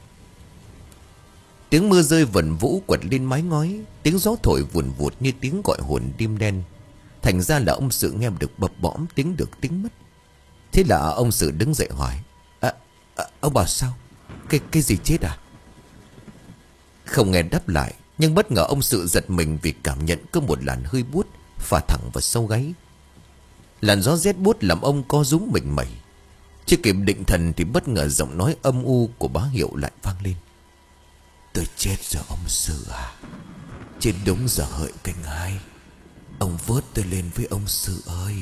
Tiếng mưa rơi vần vũ quật lên mái ngói, tiếng gió thổi vùn vụt như tiếng gọi hồn đêm đen. Thành ra là ông Sự nghe được bập bõm tiếng được tiếng mất. Thế là ông Sự đứng dậy hỏi: à, à, "Ông bảo sao? Cái, cái gì chết à?" Không nghe đáp lại, nhưng bất ngờ ông Sự giật mình vì cảm nhận có một làn hơi buốt phả thẳng vào sau gáy. Làn gió rét buốt làm ông co rúm mình mẩy. Chưa kịp định thần thì bất ngờ giọng nói âm u của Bá Hiệu lại vang lên: "Tôi chết rồi ông Sự à. Chết đúng giờ hợi canh hai. Ông vớt tôi lên với ông Sự ơi."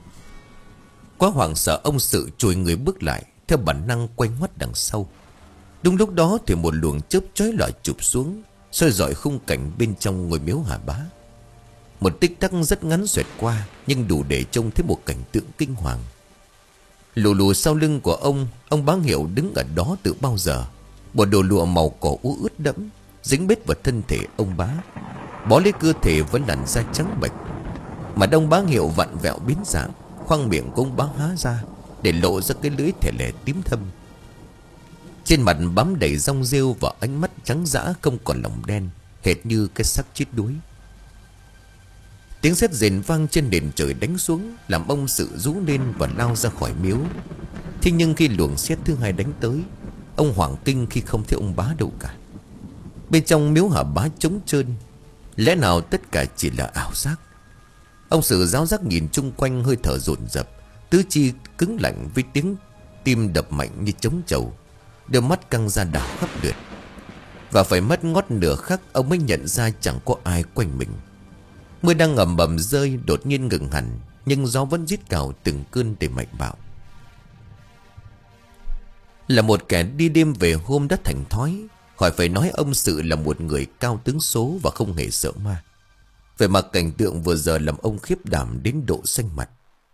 Quá hoảng sợ, ông Sự chùi người bước lại, theo bản năng quay ngoắt đằng sau. Đúng lúc đó thì một luồng chớp chói lọi chụp xuống, soi rọi khung cảnh bên trong ngôi miếu Hà Bá. Một tích tắc rất ngắn xoẹt qua, nhưng đủ để trông thấy một cảnh tượng kinh hoàng. Lù lù sau lưng của ông, ông Bá Hiệu đứng ở đó từ bao giờ. Bộ đồ lụa màu cỏ úa ướt đẫm, dính bết vào thân thể ông Bá, bó lấy cơ thể với làn da trắng bệch. Mà ông Bá Hiệu vặn vẹo biến dạng, khoang miệng của ông Bá há ra để lộ ra cái lưỡi thè lè tím thâm. Trên mặt bám đầy rong rêu và ánh mắt trắng dã không còn lòng đen, hệt như cái xác chết đuối. Tiếng sét rền vang trên nền trời đánh xuống, làm ông Sự rú lên và lao ra khỏi miếu. Thế nhưng khi luồng sét thứ hai đánh tới, ông hoảng kinh khi không thấy ông Bá đâu cả. Bên trong miếu Hà Bá trống trơn, lẽ nào tất cả chỉ là ảo giác? Ông Sự ráo rác nhìn chung quanh, hơi thở dồn dập, tứ chi cứng lạnh với tiếng tim đập mạnh như trống trầu, đôi mắt căng ra đảo khắp lượt. Và phải mất ngót nửa khắc ông mới nhận ra chẳng có ai quanh mình. Mưa đang ầm ầm rơi đột nhiên ngừng hẳn, nhưng gió vẫn rít cào từng cơn đầy mạnh bạo. Là một kẻ đi đêm về hôm đã thành thói, khỏi phải nói ông Sự là một người cao tướng số và không hề sợ ma. Về mặt cảnh tượng vừa giờ làm ông khiếp đảm đến độ xanh mặt.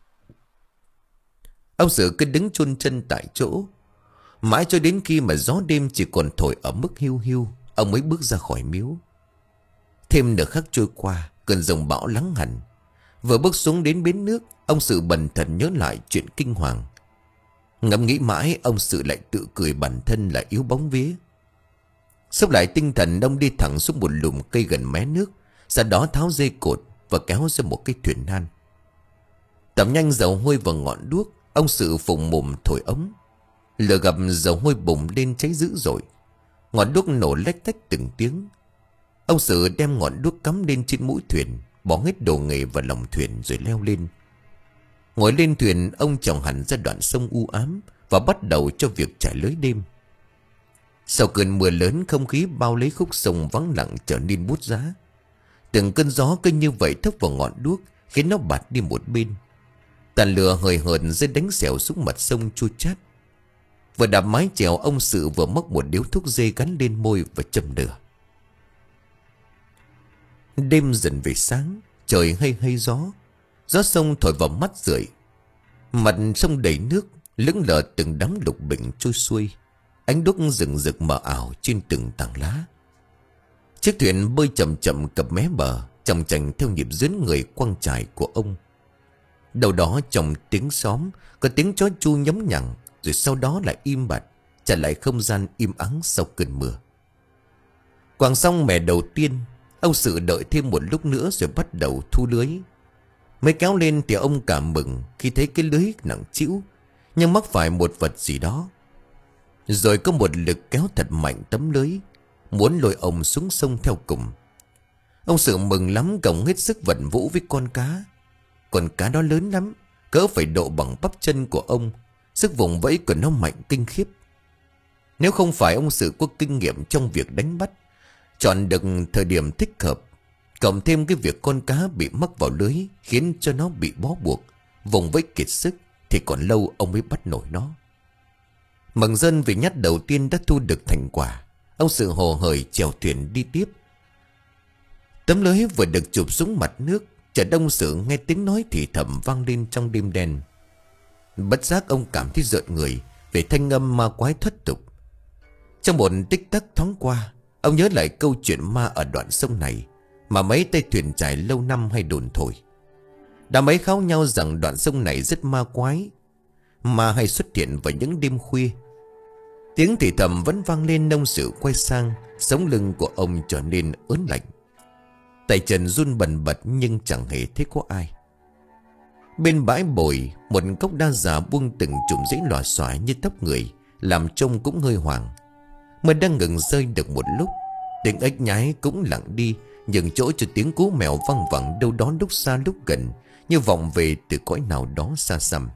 Ông Sự cứ đứng chôn chân tại chỗ, mãi cho đến khi mà gió đêm chỉ còn thổi ở mức hiu hiu, ông mới bước ra khỏi miếu. Thêm nửa khắc trôi qua, cơn giông bão lắng hẳn. Vừa bước xuống đến bến nước, ông Sự bần thần nhớ lại chuyện kinh hoàng. Ngẫm nghĩ mãi, ông Sự lại tự cười bản thân là yếu bóng vía. Xốc lại tinh thần, ông đi thẳng xuống một lùm cây gần mé nước, sau đó tháo dây cột và kéo ra một cái thuyền nan. Tẩm nhanh dầu hôi vào ngọn đuốc, ông Sự phùng mồm thổi ống. Lửa gặp dầu hôi bùng lên cháy dữ dội, ngọn đuốc nổ lách tách từng tiếng. Ông Sự đem ngọn đuốc cắm lên trên mũi thuyền, bỏ hết đồ nghề vào lòng thuyền rồi leo lên. Ngồi lên thuyền, ông chòng hẳn ra đoạn sông u ám và bắt đầu cho việc trải lưới đêm. Sau cơn mưa lớn, không khí bao lấy khúc sông vắng lặng trở nên bút giá. Từng cơn gió cứ như vậy thốc vào ngọn đuốc, khiến nó bạt đi một bên. Tàn lửa hời hợt rơi đánh xẻo xuống mặt sông chua chát. Vừa đạp mái chèo, ông Sự vừa móc một điếu thuốc dê gắn lên môi và châm lửa. Đêm dần về sáng, trời hay hay gió. Gió sông thổi vào mắt rượi. Mặt sông đầy nước, lững lờ từng đám lục bình trôi xuôi. Ánh đuốc rừng rực mờ ảo trên từng tảng lá. Chiếc thuyền bơi chậm chậm cập mé bờ, chòng chành theo nhịp dướn người quăng chài của ông. Đầu đó trong tiếng xóm có tiếng chó chu nhấm nhằng, rồi sau đó lại im bặt, trả lại không gian im ắng sau cơn mưa. Quàng xong mẻ đầu tiên, ông Sự đợi thêm một lúc nữa rồi bắt đầu thu lưới. Mới kéo lên thì ông cảm mừng khi thấy cái lưới nặng trĩu, nhưng mắc phải một vật gì đó. Rồi có một lực kéo thật mạnh tấm lưới, muốn lôi ông xuống sông theo cùng. Ông Sự mừng lắm, gồng hết sức vận vũ với con cá. Con cá đó lớn lắm, cỡ phải độ bằng bắp chân của ông. Sức vùng vẫy của nó mạnh kinh khiếp. Nếu không phải ông Sự có kinh nghiệm trong việc đánh bắt, chọn được thời điểm thích hợp, cộng thêm cái việc con cá bị mắc vào lưới khiến cho nó bị bó buộc, vùng vẫy kiệt sức, thì còn lâu ông mới bắt nổi nó. Mừng rơn vì nhát đầu tiên đã thu được thành quả, ông Sự hồ hởi chèo thuyền đi tiếp. Tấm lưới vừa được chụp xuống mặt nước, chợt ông Sự nghe tiếng nói thì thầm vang lên trong đêm đen. Bất giác ông cảm thấy rợn người về thanh âm ma quái thất tục. Trong một tích tắc thoáng qua, ông nhớ lại câu chuyện ma ở đoạn sông này mà mấy tay thuyền trải lâu năm hay đồn thổi. Đã mấy kháo nhau rằng đoạn sông này rất ma quái, ma hay xuất hiện vào những đêm khuya. Tiếng thì thầm vẫn vang lên. Ông Sự quay sang, sống lưng của ông trở nên ớn lạnh, tay chân run bần bật nhưng chẳng hề thấy có ai. Bên bãi bồi, một cốc đa già buông từng chùm rễ lòa xòa như tóc người, làm trông cũng hơi hoàng. Mưa đang ngừng rơi được một lúc, tiếng ếch nhái cũng lặng đi, nhường chỗ cho tiếng cú mèo văng vẳng đâu đó lúc xa lúc gần, như vọng về từ cõi nào đó xa xăm.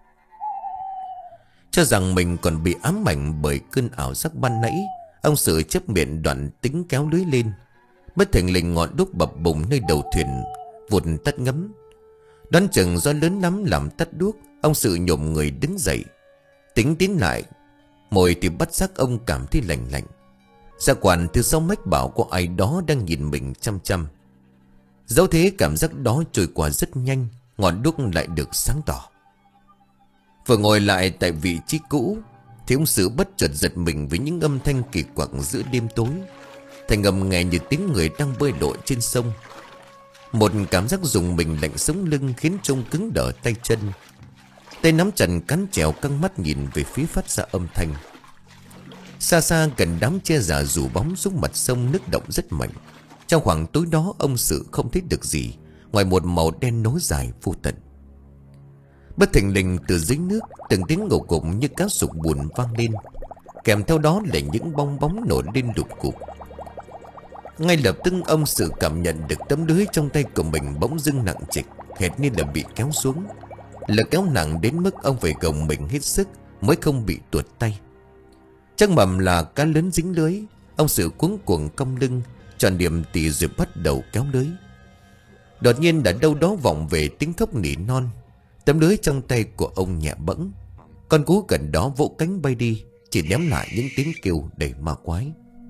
Cho rằng mình còn bị ám ảnh bởi cơn ảo giác ban nãy, ông Sự chấp miệng đoạn tính kéo lưới lên. Bất thình lình ngọn đuốc bập bùng nơi đầu thuyền vụt tắt ngấm. Đoán chừng do lớn lắm làm tắt đuốc, ông Sự nhổm người đứng dậy, tính tiến lại Môi thì bắt giác ông cảm thấy lạnh lạnh. Dạ quản từ sau mách bảo có ai đó đang nhìn mình chăm chăm. Dẫu thế cảm giác đó trôi qua rất nhanh. Ngọn đuốc lại được sáng tỏ. Vừa ngồi lại tại vị trí cũ thì ông Sự bất chợt giật mình với những âm thanh kỳ quặc giữa đêm tối. Thành âm nghe như tiếng người đang bơi lội trên sông. Một cảm giác rùng mình lạnh sống lưng khiến trông cứng đờ tay chân. Tay nắm chặt cán chèo, căng mắt nhìn về phía phát ra âm thanh. Xa xa gần đám che giả rủ bóng xuống mặt sông, nước động rất mạnh. Trong khoảng tối đó ông Sự không thấy được gì ngoài một màu đen nối dài vô tận. Bất thình lình từ dưới nước từng tiếng ngầu cục như cá sục buồn vang lên, kèm theo đó là những bong bóng nổi lên đục cục. Ngay lập tức ông Sự cảm nhận được tấm lưới trong tay của mình bỗng dưng nặng trịch, hệt như là bị kéo xuống. Lực kéo nặng đến mức ông phải gồng mình hết sức mới không bị tuột tay. Chắc mầm là cá lớn dính lưới. Ông Sự cuống cuồng cong lưng tròn điểm tỉ rồi bắt đầu kéo lưới. Đột nhiên đã đâu đó vọng về tiếng khóc nỉ non. Tấm lưới trong tay của ông nhẹ bẫng. Con cú gần đó vỗ cánh bay đi, chỉ ném lại những tiếng kêu đầy ma quái.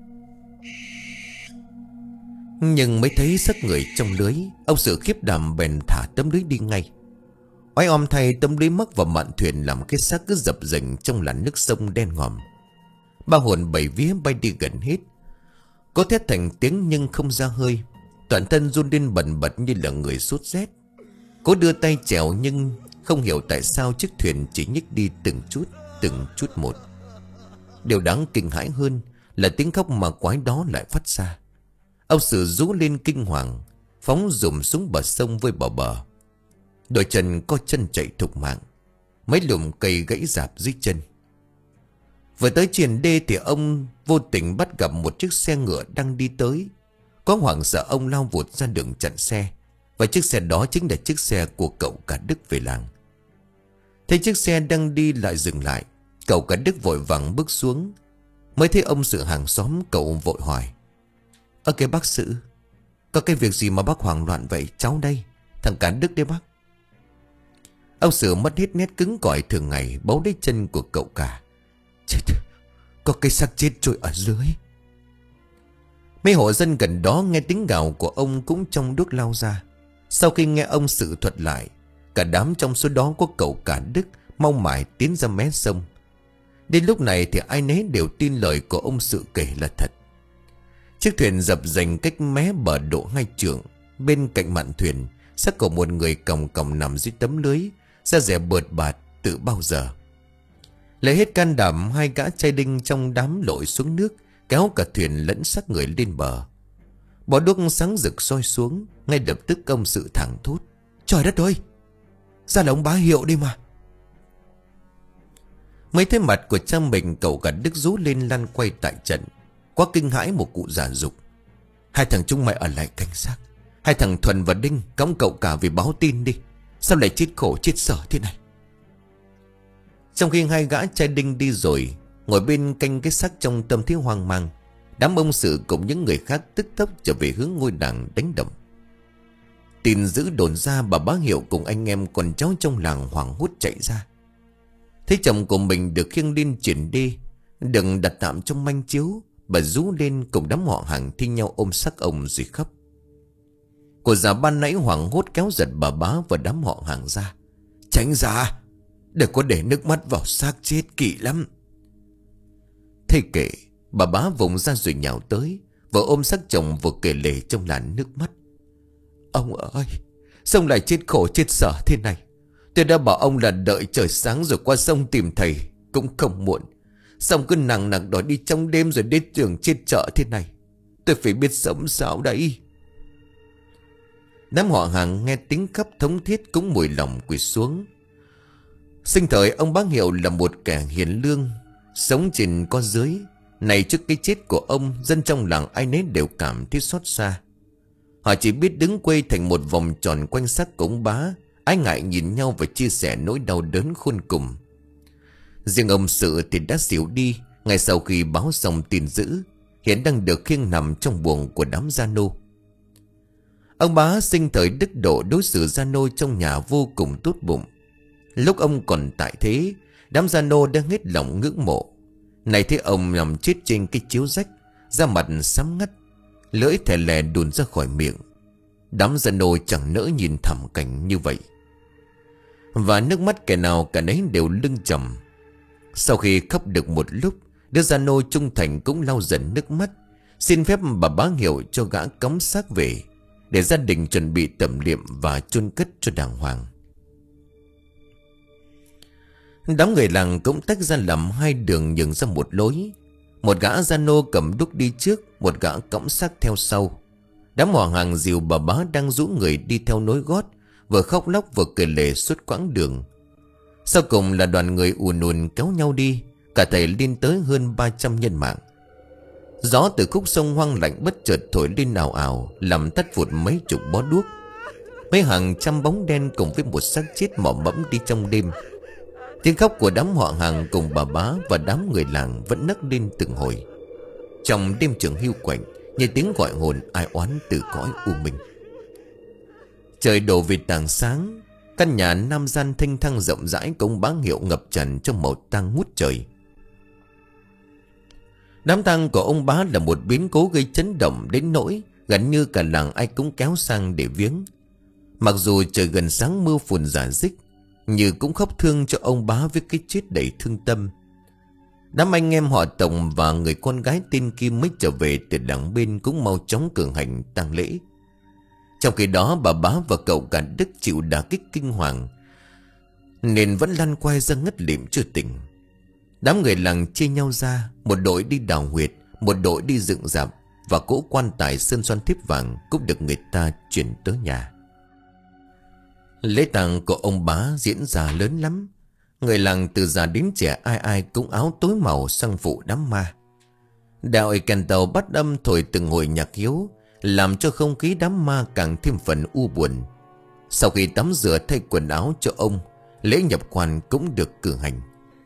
Nhưng mới thấy xác người trong lưới, ông Sự khiếp đảm bèn thả tấm lưới đi ngay. Oái om thay, tấm lưới mắc vào mạn thuyền làm cái xác cứ dập dềnh trong làn nước sông đen ngòm. Ba hồn bảy vía bay đi gần hết. Có thét thành tiếng nhưng không ra hơi. Toàn thân run lên bần bật như là người sốt rét. Cố đưa tay chèo nhưng không hiểu tại sao chiếc thuyền chỉ nhích đi từng chút, từng chút một. Điều đáng kinh hãi hơn là tiếng khóc ma quái đó lại phát ra. Ông Sự rú lên kinh hoàng, phóng dùm xuống bờ sông với bờ bờ. Đôi chân co chân chạy thục mạng. Mấy lùm cây gãy rạp dưới chân. Vừa tới triền đê thì ông vô tình bắt gặp một chiếc xe ngựa đang đi tới. Có hoảng sợ ông lao vụt ra đường chặn xe. Và chiếc xe đó chính là chiếc xe của cậu cả Đức về làng. Thấy chiếc xe đang đi lại dừng lại, cậu cả Đức vội vàng bước xuống. Mới thấy ông Sự hàng xóm, cậu vội hỏi: Ơ cái bác Sự, có cái việc gì mà bác hoảng loạn vậy? Cháu đây, thằng cả Đức đấy bác. Ông Sự mất hết nét cứng cỏi thường ngày, bấu lấy chân của cậu cả. Chết, có cái xác chết trôi ở dưới. Mấy hộ dân gần đó nghe tiếng gào của ông cũng trong đuốc lao ra. Sau khi nghe ông Sự thuật lại, cả đám trong số đó có cậu cả Đức mau mải tiến ra mé sông. Đến lúc này thì ai nấy đều tin lời của ông Sự kể là thật. Chiếc thuyền dập dềnh cách mé bờ độ hai trượng. Bên cạnh mạn thuyền, xác của một người còng còng nằm dưới tấm lưới, da dẻ bợt bạt từ bao giờ. Lấy hết can đảm, hai gã trai đinh trong đám lội xuống nước, kéo cả thuyền lẫn xác người lên bờ. Bó đuốc sáng rực soi xuống. Ngay lập tức ông Sự thẳng thốt: Trời đất ơi, ra là ông bá Hiệu đi mà. Mới thấy mặt của cha mình, cậu cả Đức rú lên lăn quay tại trận. Quá kinh hãi, một cụ già dục: Hai thằng chúng mày ở lại cảnh sát. Hai thằng Thuần và Đinh cõng cậu cả về báo tin đi. Sao lại chết khổ chết sở thế này? Trong khi hai gã trai đinh đi rồi, ngồi bên canh cái xác trong tâm thế hoang mang, đám ông Sự cùng những người khác tức tốc trở về hướng ngôi làng đánh đập. Tin dữ đồn ra, bà bá Hiệu cùng anh em con cháu trong làng hoảng hốt chạy ra. Thấy chồng của mình được khiêng lên triển đê, đừng đặt tạm trong manh chiếu, bà rú lên cùng đám họ hàng thi nhau ôm xác ông rồi khóc. Cô già ban nãy hoảng hốt kéo giật bà bá và đám họ hàng ra: Tránh ra, đừng có để nước mắt vào xác chết, kỳ lắm. Thế kể, bà bá vùng ra rồi nhào tới, vừa ôm xác chồng vừa kể lể trong làn nước mắt: Ông ơi, sao lại chết khổ chết sở thế này? Tôi đã bảo ông là đợi trời sáng rồi qua sông tìm thầy cũng không muộn. Xong cứ nặng nặng đòi đi trong đêm rồi đến trường chết chợ thế này. Tôi phải biết sống sao đây. Đám họ hàng nghe tiếng khóc thống thiết cũng mùi lòng quỳ xuống. Sinh thời ông bá Hiệu là một kẻ hiền lương, sống trên có dưới. Này trước cái chết của ông, dân trong làng ai nấy đều cảm thấy xót xa. Họ chỉ biết đứng quây thành một vòng tròn quanh xác của ông bá, ái ngại nhìn nhau và chia sẻ nỗi đau đớn khôn cùng. Riêng ông Sự thì đã xỉu đi ngay sau khi báo xong tin dữ, hiện đang được khiêng nằm trong buồng của đám gia nô. Ông bá sinh thời đức độ, đối xử gia nô trong nhà vô cùng tốt bụng. Lúc ông còn tại thế, đám gia nô đang hết lòng ngưỡng mộ. Này thấy ông nằm chết trên cái chiếu rách, da mặt xám ngắt, lưỡi thè lè đùn ra khỏi miệng. Đám dân nô chẳng nỡ nhìn thảm cảnh như vậy, và nước mắt kẻ nào cả nấy đều lưng trầm. Sau khi khóc được một lúc, đứa gia nô trung thành cũng lau dần nước mắt, xin phép bà bá Hiệu cho gã cõng xác về, để gia đình chuẩn bị tẩm liệm và chôn cất cho đàng hoàng. Đám người làng cũng tách ra làm hai đường, nhường ra một lối. Một gã gia nô cầm đuốc đi trước, một gã cõng xác theo sau. Đám họ hàng dìu bà bá đang rũ người đi theo nối gót, vừa khóc lóc vừa kể lể suốt quãng đường. Sau cùng là đoàn người ùn ùn kéo nhau đi, cả thầy lên tới hơn ba trăm nhân mạng. Gió từ khúc sông hoang lạnh bất chợt thổi lên ào ào, làm tắt phụt mấy chục bó đuốc. Mấy hàng trăm bóng đen cùng với một xác chết mò mẫm đi trong đêm. Tiếng khóc của đám họ hàng cùng bà bá và đám người làng vẫn nấc lên từng hồi. Trong đêm trường hiu quạnh, như tiếng gọi hồn ai oán từ cõi u minh. Trời đổ về tảng sáng, căn nhà nam gian thanh thang rộng rãi cũng bá Hiệu ngập tràn trong màu tang ngút trời. Đám tang của ông bá là một biến cố gây chấn động đến nỗi gần như cả làng ai cũng kéo sang để viếng. Mặc dù trời gần sáng mưa phùn rả rích, Như cũng khóc thương cho ông bá với cái chết đầy thương tâm. Đám anh em họ Tổng và người con gái tên Kim mới trở về từ đằng bên cũng mau chóng cử hành tang lễ. Trong khi đó bà bá và cậu cả Đức chịu đả kích kinh hoàng nên vẫn lăn quay ra ngất lịm chưa tỉnh. Đám người làng chia nhau ra, một đội đi đào huyệt, một đội đi dựng rạp, và cỗ quan tài sơn son thiếp vàng cũng được người ta chuyển tới nhà. Lễ tang của ông bá diễn ra lớn lắm. Người làng từ già đến trẻ ai ai cũng áo tối màu sang phụ đám ma. Đạo kèn tàu bắt âm thổi từng hồi nhạc hiếu, làm cho không khí đám ma càng thêm phần u buồn. Sau khi tắm rửa thay quần áo cho ông, lễ nhập quan cũng được cử hành.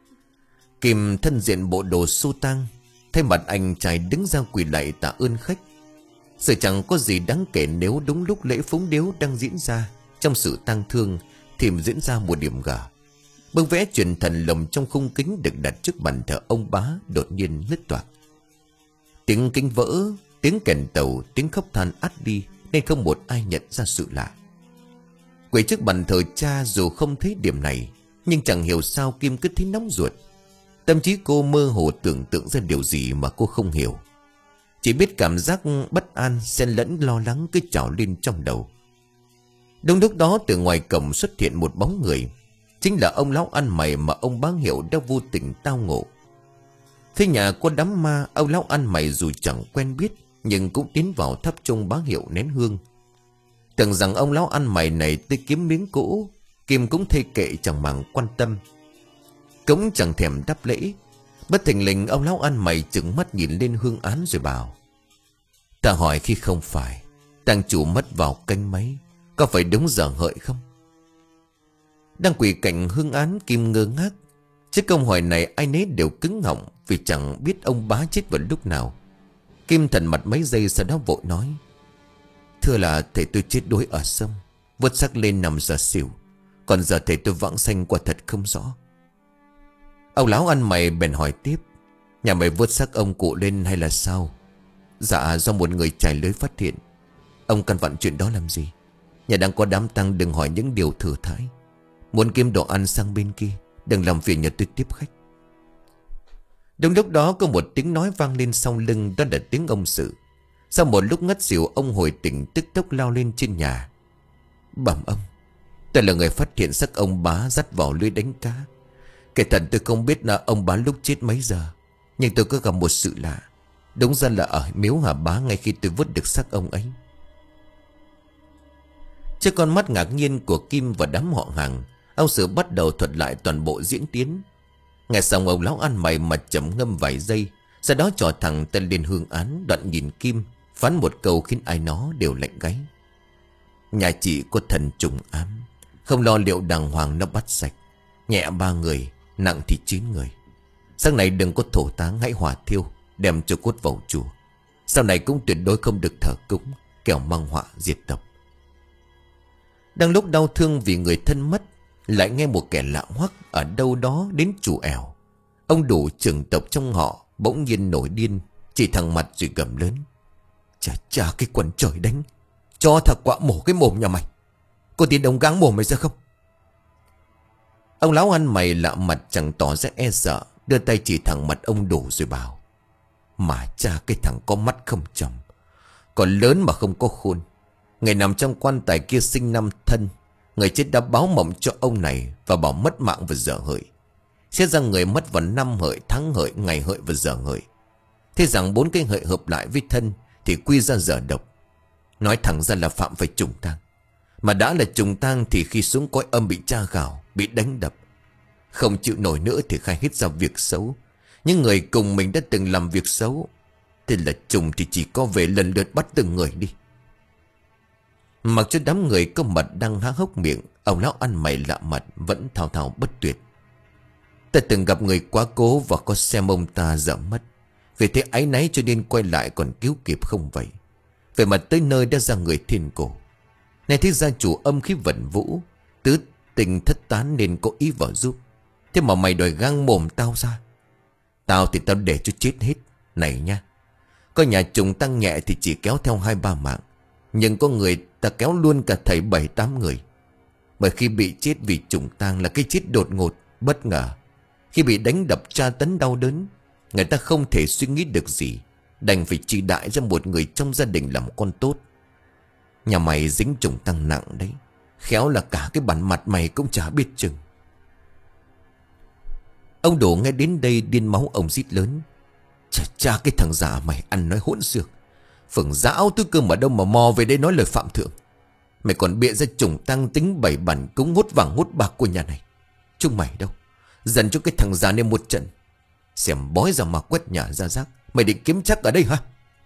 Kim thân diện bộ đồ xô tang, thay mặt anh trai đứng ra quỳ lạy tạ ơn khách. Sự chẳng có gì đáng kể nếu đúng lúc lễ phúng điếu đang diễn ra, trong sự tang thương thì diễn ra một điểm gở. Bức vẽ truyền thần lồng trong khung kính được đặt trước bàn thờ ông bá đột nhiên nứt toạc. Tiếng kính vỡ, tiếng kèn tàu, tiếng khóc than át đi, nên không một ai nhận ra sự lạ. Quỳ trước bàn thờ cha dù không thấy điểm này, nhưng chẳng hiểu sao Kim cứ thấy nóng ruột. Tâm trí cô mơ hồ tưởng tượng ra điều gì mà cô không hiểu. Chỉ biết cảm giác bất an xen lẫn lo lắng cứ trào lên trong đầu. Đúng lúc đó từ ngoài cổng xuất hiện một bóng người. Chính là ông lão ăn mày mà ông bá Hiệu đã vô tình tao ngộ. Thế nhà có đám ma, ông lão ăn mày dù chẳng quen biết nhưng cũng tiến vào thắp chung bá Hiệu nén hương. Tưởng rằng ông lão ăn mày này tới kiếm miếng cũ, Kim cũng thê kệ chẳng màng quan tâm, cũng chẳng thèm đáp lễ. Bất thình lình ông lão ăn mày trừng mắt nhìn lên hương án rồi bảo: "Ta hỏi khi không phải tang chủ mất vào canh mấy, có phải đúng giờ hợi không?" Đang quỳ cạnh hương án, Kim ngơ ngác. Trước câu hỏi này ai nấy đều cứng họng, vì chẳng biết ông bá chết vào lúc nào. Kim thần mặt mấy giây sau đó vội nói: "Thưa là thầy tôi chết đuối ở sông, vớt xác lên nằm giờ xỉu. Còn giờ thầy tôi vãng sanh quả thật không rõ." Ông lão ăn mày bèn hỏi tiếp: "Nhà mày vớt xác ông cụ lên hay là sao?" "Dạ do một người trải lưới phát hiện." "Ông căn vặn chuyện đó làm gì? Nhà đang có đám tang, đừng hỏi những điều thừa thãi. Muốn kiếm đồ ăn sang bên kia, đừng làm phiền nhà tôi tiếp khách." Đúng lúc đó có một tiếng nói vang lên sau lưng, đó là tiếng ông Sự. Sau một lúc ngất xỉu, ông hồi tỉnh tức tốc lao lên trên nhà. "Bẩm ông, tôi là người phát hiện xác ông bá dắt vào lưới đánh cá. Kể thật tôi không biết là ông bá lúc chết mấy giờ, nhưng tôi có gặp một sự lạ. Đúng ra là ở miếu Hà Bá ngay khi tôi vớt được xác ông ấy." Trước con mắt ngạc nhiên của Kim và đám họ hàng, ông Sự bắt đầu thuật lại toàn bộ diễn tiến. Nghe xong ông lão ăn mày mặt trầm ngâm vài giây, sau đó trò thẳng tay lên hương án, đoạn nhìn Kim phán một câu khiến ai nó đều lạnh gáy: "Nhà chị có thần trùng ám, không lo liệu đàng hoàng nó bắt sạch. Nhẹ ba người, nặng thì chín người. Sáng nay đừng có thổ táng, hãy hỏa thiêu, đem cho cốt vào chùa. Sau này cũng tuyệt đối không được thờ cúng, kẻo mang họa diệt tộc." Đang lúc đau thương vì người thân mất, lại nghe một kẻ lạ hoắc ở đâu đó đến chủ ẻo. Ông Đủ trưởng tộc trong họ bỗng nhiên nổi điên, chỉ thẳng mặt rồi gầm lớn: Chà chà, cái quần trời đánh, cho thật quạ mổ cái mồm nhà mày. Có tiền đồng gắng mồm mày ra không? Ông lão ăn mày lạ mặt chẳng tỏ ra e sợ, đưa tay chỉ thẳng mặt ông Đủ rồi bảo: Mà cha, cái thằng có mắt không tròng, còn lớn mà không có khôn. Người nằm trong quan tài kia sinh năm thân, người chết đã báo mộng cho ông này và bảo mất mạng vào giờ hợi. Xét ra người mất vào năm hợi, tháng hợi, ngày hợi và giờ hợi. Thế rằng bốn cái hợi hợp lại với thân thì quy ra giờ độc. Nói thẳng ra là phạm phải trùng tang. Mà đã là trùng tang thì khi xuống cõi âm bị tra gào, bị đánh đập, không chịu nổi nữa thì khai hết ra việc xấu. Những người cùng mình đã từng làm việc xấu, thế là trùng thì chỉ có về lần lượt bắt từng người đi. Mặc cho đám người có mặt đang há hốc miệng, ông lão ăn mày lạ mặt vẫn thao thao bất tuyệt: Ta từng gặp người quá cố và có xem ông ta dở mất, vì thế áy náy cho nên quay lại còn cứu kịp không vậy. Vậy mà tới nơi đã ra người thiên cổ. Này thấy gia chủ âm khí vận vũ, tứ tình thất tán nên có ý vào giúp. Thế mà mày đòi gang mồm tao ra. Tao thì tao để cho chết hết. Này nha, có nhà trùng tăng nhẹ thì chỉ kéo theo hai ba mạng, nhưng có người ta kéo luôn cả thầy bảy tám người. Bởi khi bị chết vì trùng tang là cái chết đột ngột, bất ngờ. Khi bị đánh đập tra tấn đau đớn, người ta không thể suy nghĩ được gì, đành phải chỉ đại ra một người trong gia đình làm con tốt. Nhà mày dính trùng tang nặng đấy, khéo là cả cái bản mặt mày cũng chả biết chừng. Ông Đổ nghe đến đây điên máu, ông rít lớn: Chà cha, cái thằng già mày ăn nói hỗn xược. Phường dão tứ cơm ở đâu mà mò về đây nói lời phạm thượng. Mày còn bịa ra trùng tang tính bảy bản cúng hút vàng hút bạc của nhà này. Chúng mày đâu, dần cho cái thằng già nên một trận, xem bói ra mà quét nhà ra rác. Mày định kiếm chắc ở đây hả?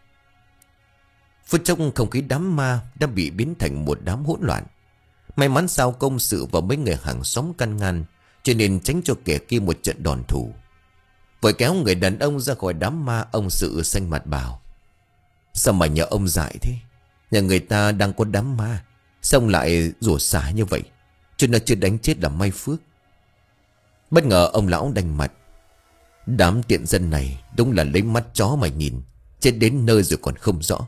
Phút chốc không khí đám ma đã bị biến thành một đám hỗn loạn. May mắn sao công sự và mấy người hàng xóm căn ngăn, cho nên tránh cho kẻ kia một trận đòn thủ. Vội kéo người đàn ông ra khỏi đám ma, ông sự xanh mặt bảo: Sao mà nhờ ông dại thế? Nhà người ta đang có đám ma, xong lại rủa xả như vậy, cho nó chưa đánh chết là may phước. Bất ngờ ông lão đanh mặt: Đám tiện dân này đúng là lấy mắt chó mà nhìn, chết đến nơi rồi còn không rõ.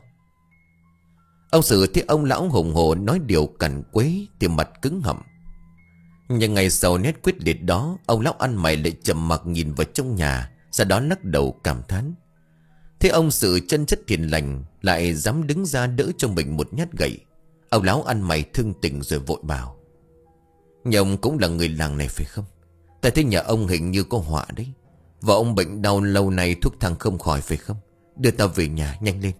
Ông Sử thấy ông lão hùng hồ nói điều cằn quấy thì mặt cứng họng. Nhưng ngày sau nét quyết liệt đó, ông lão ăn mày lại trầm mặc nhìn vào trong nhà, sau đó lắc đầu cảm thán. Thế ông Sử chân chất hiền lành lại dám đứng ra đỡ cho mình một nhát gậy. Ông lão ăn mày thương tình rồi vội bảo: Nhà ông cũng là người làng này phải không? Ta thấy nhà ông hình như có họa đấy. Và ông bệnh đau lâu nay thuốc thang không khỏi phải không? Đưa ta về nhà nhanh lên.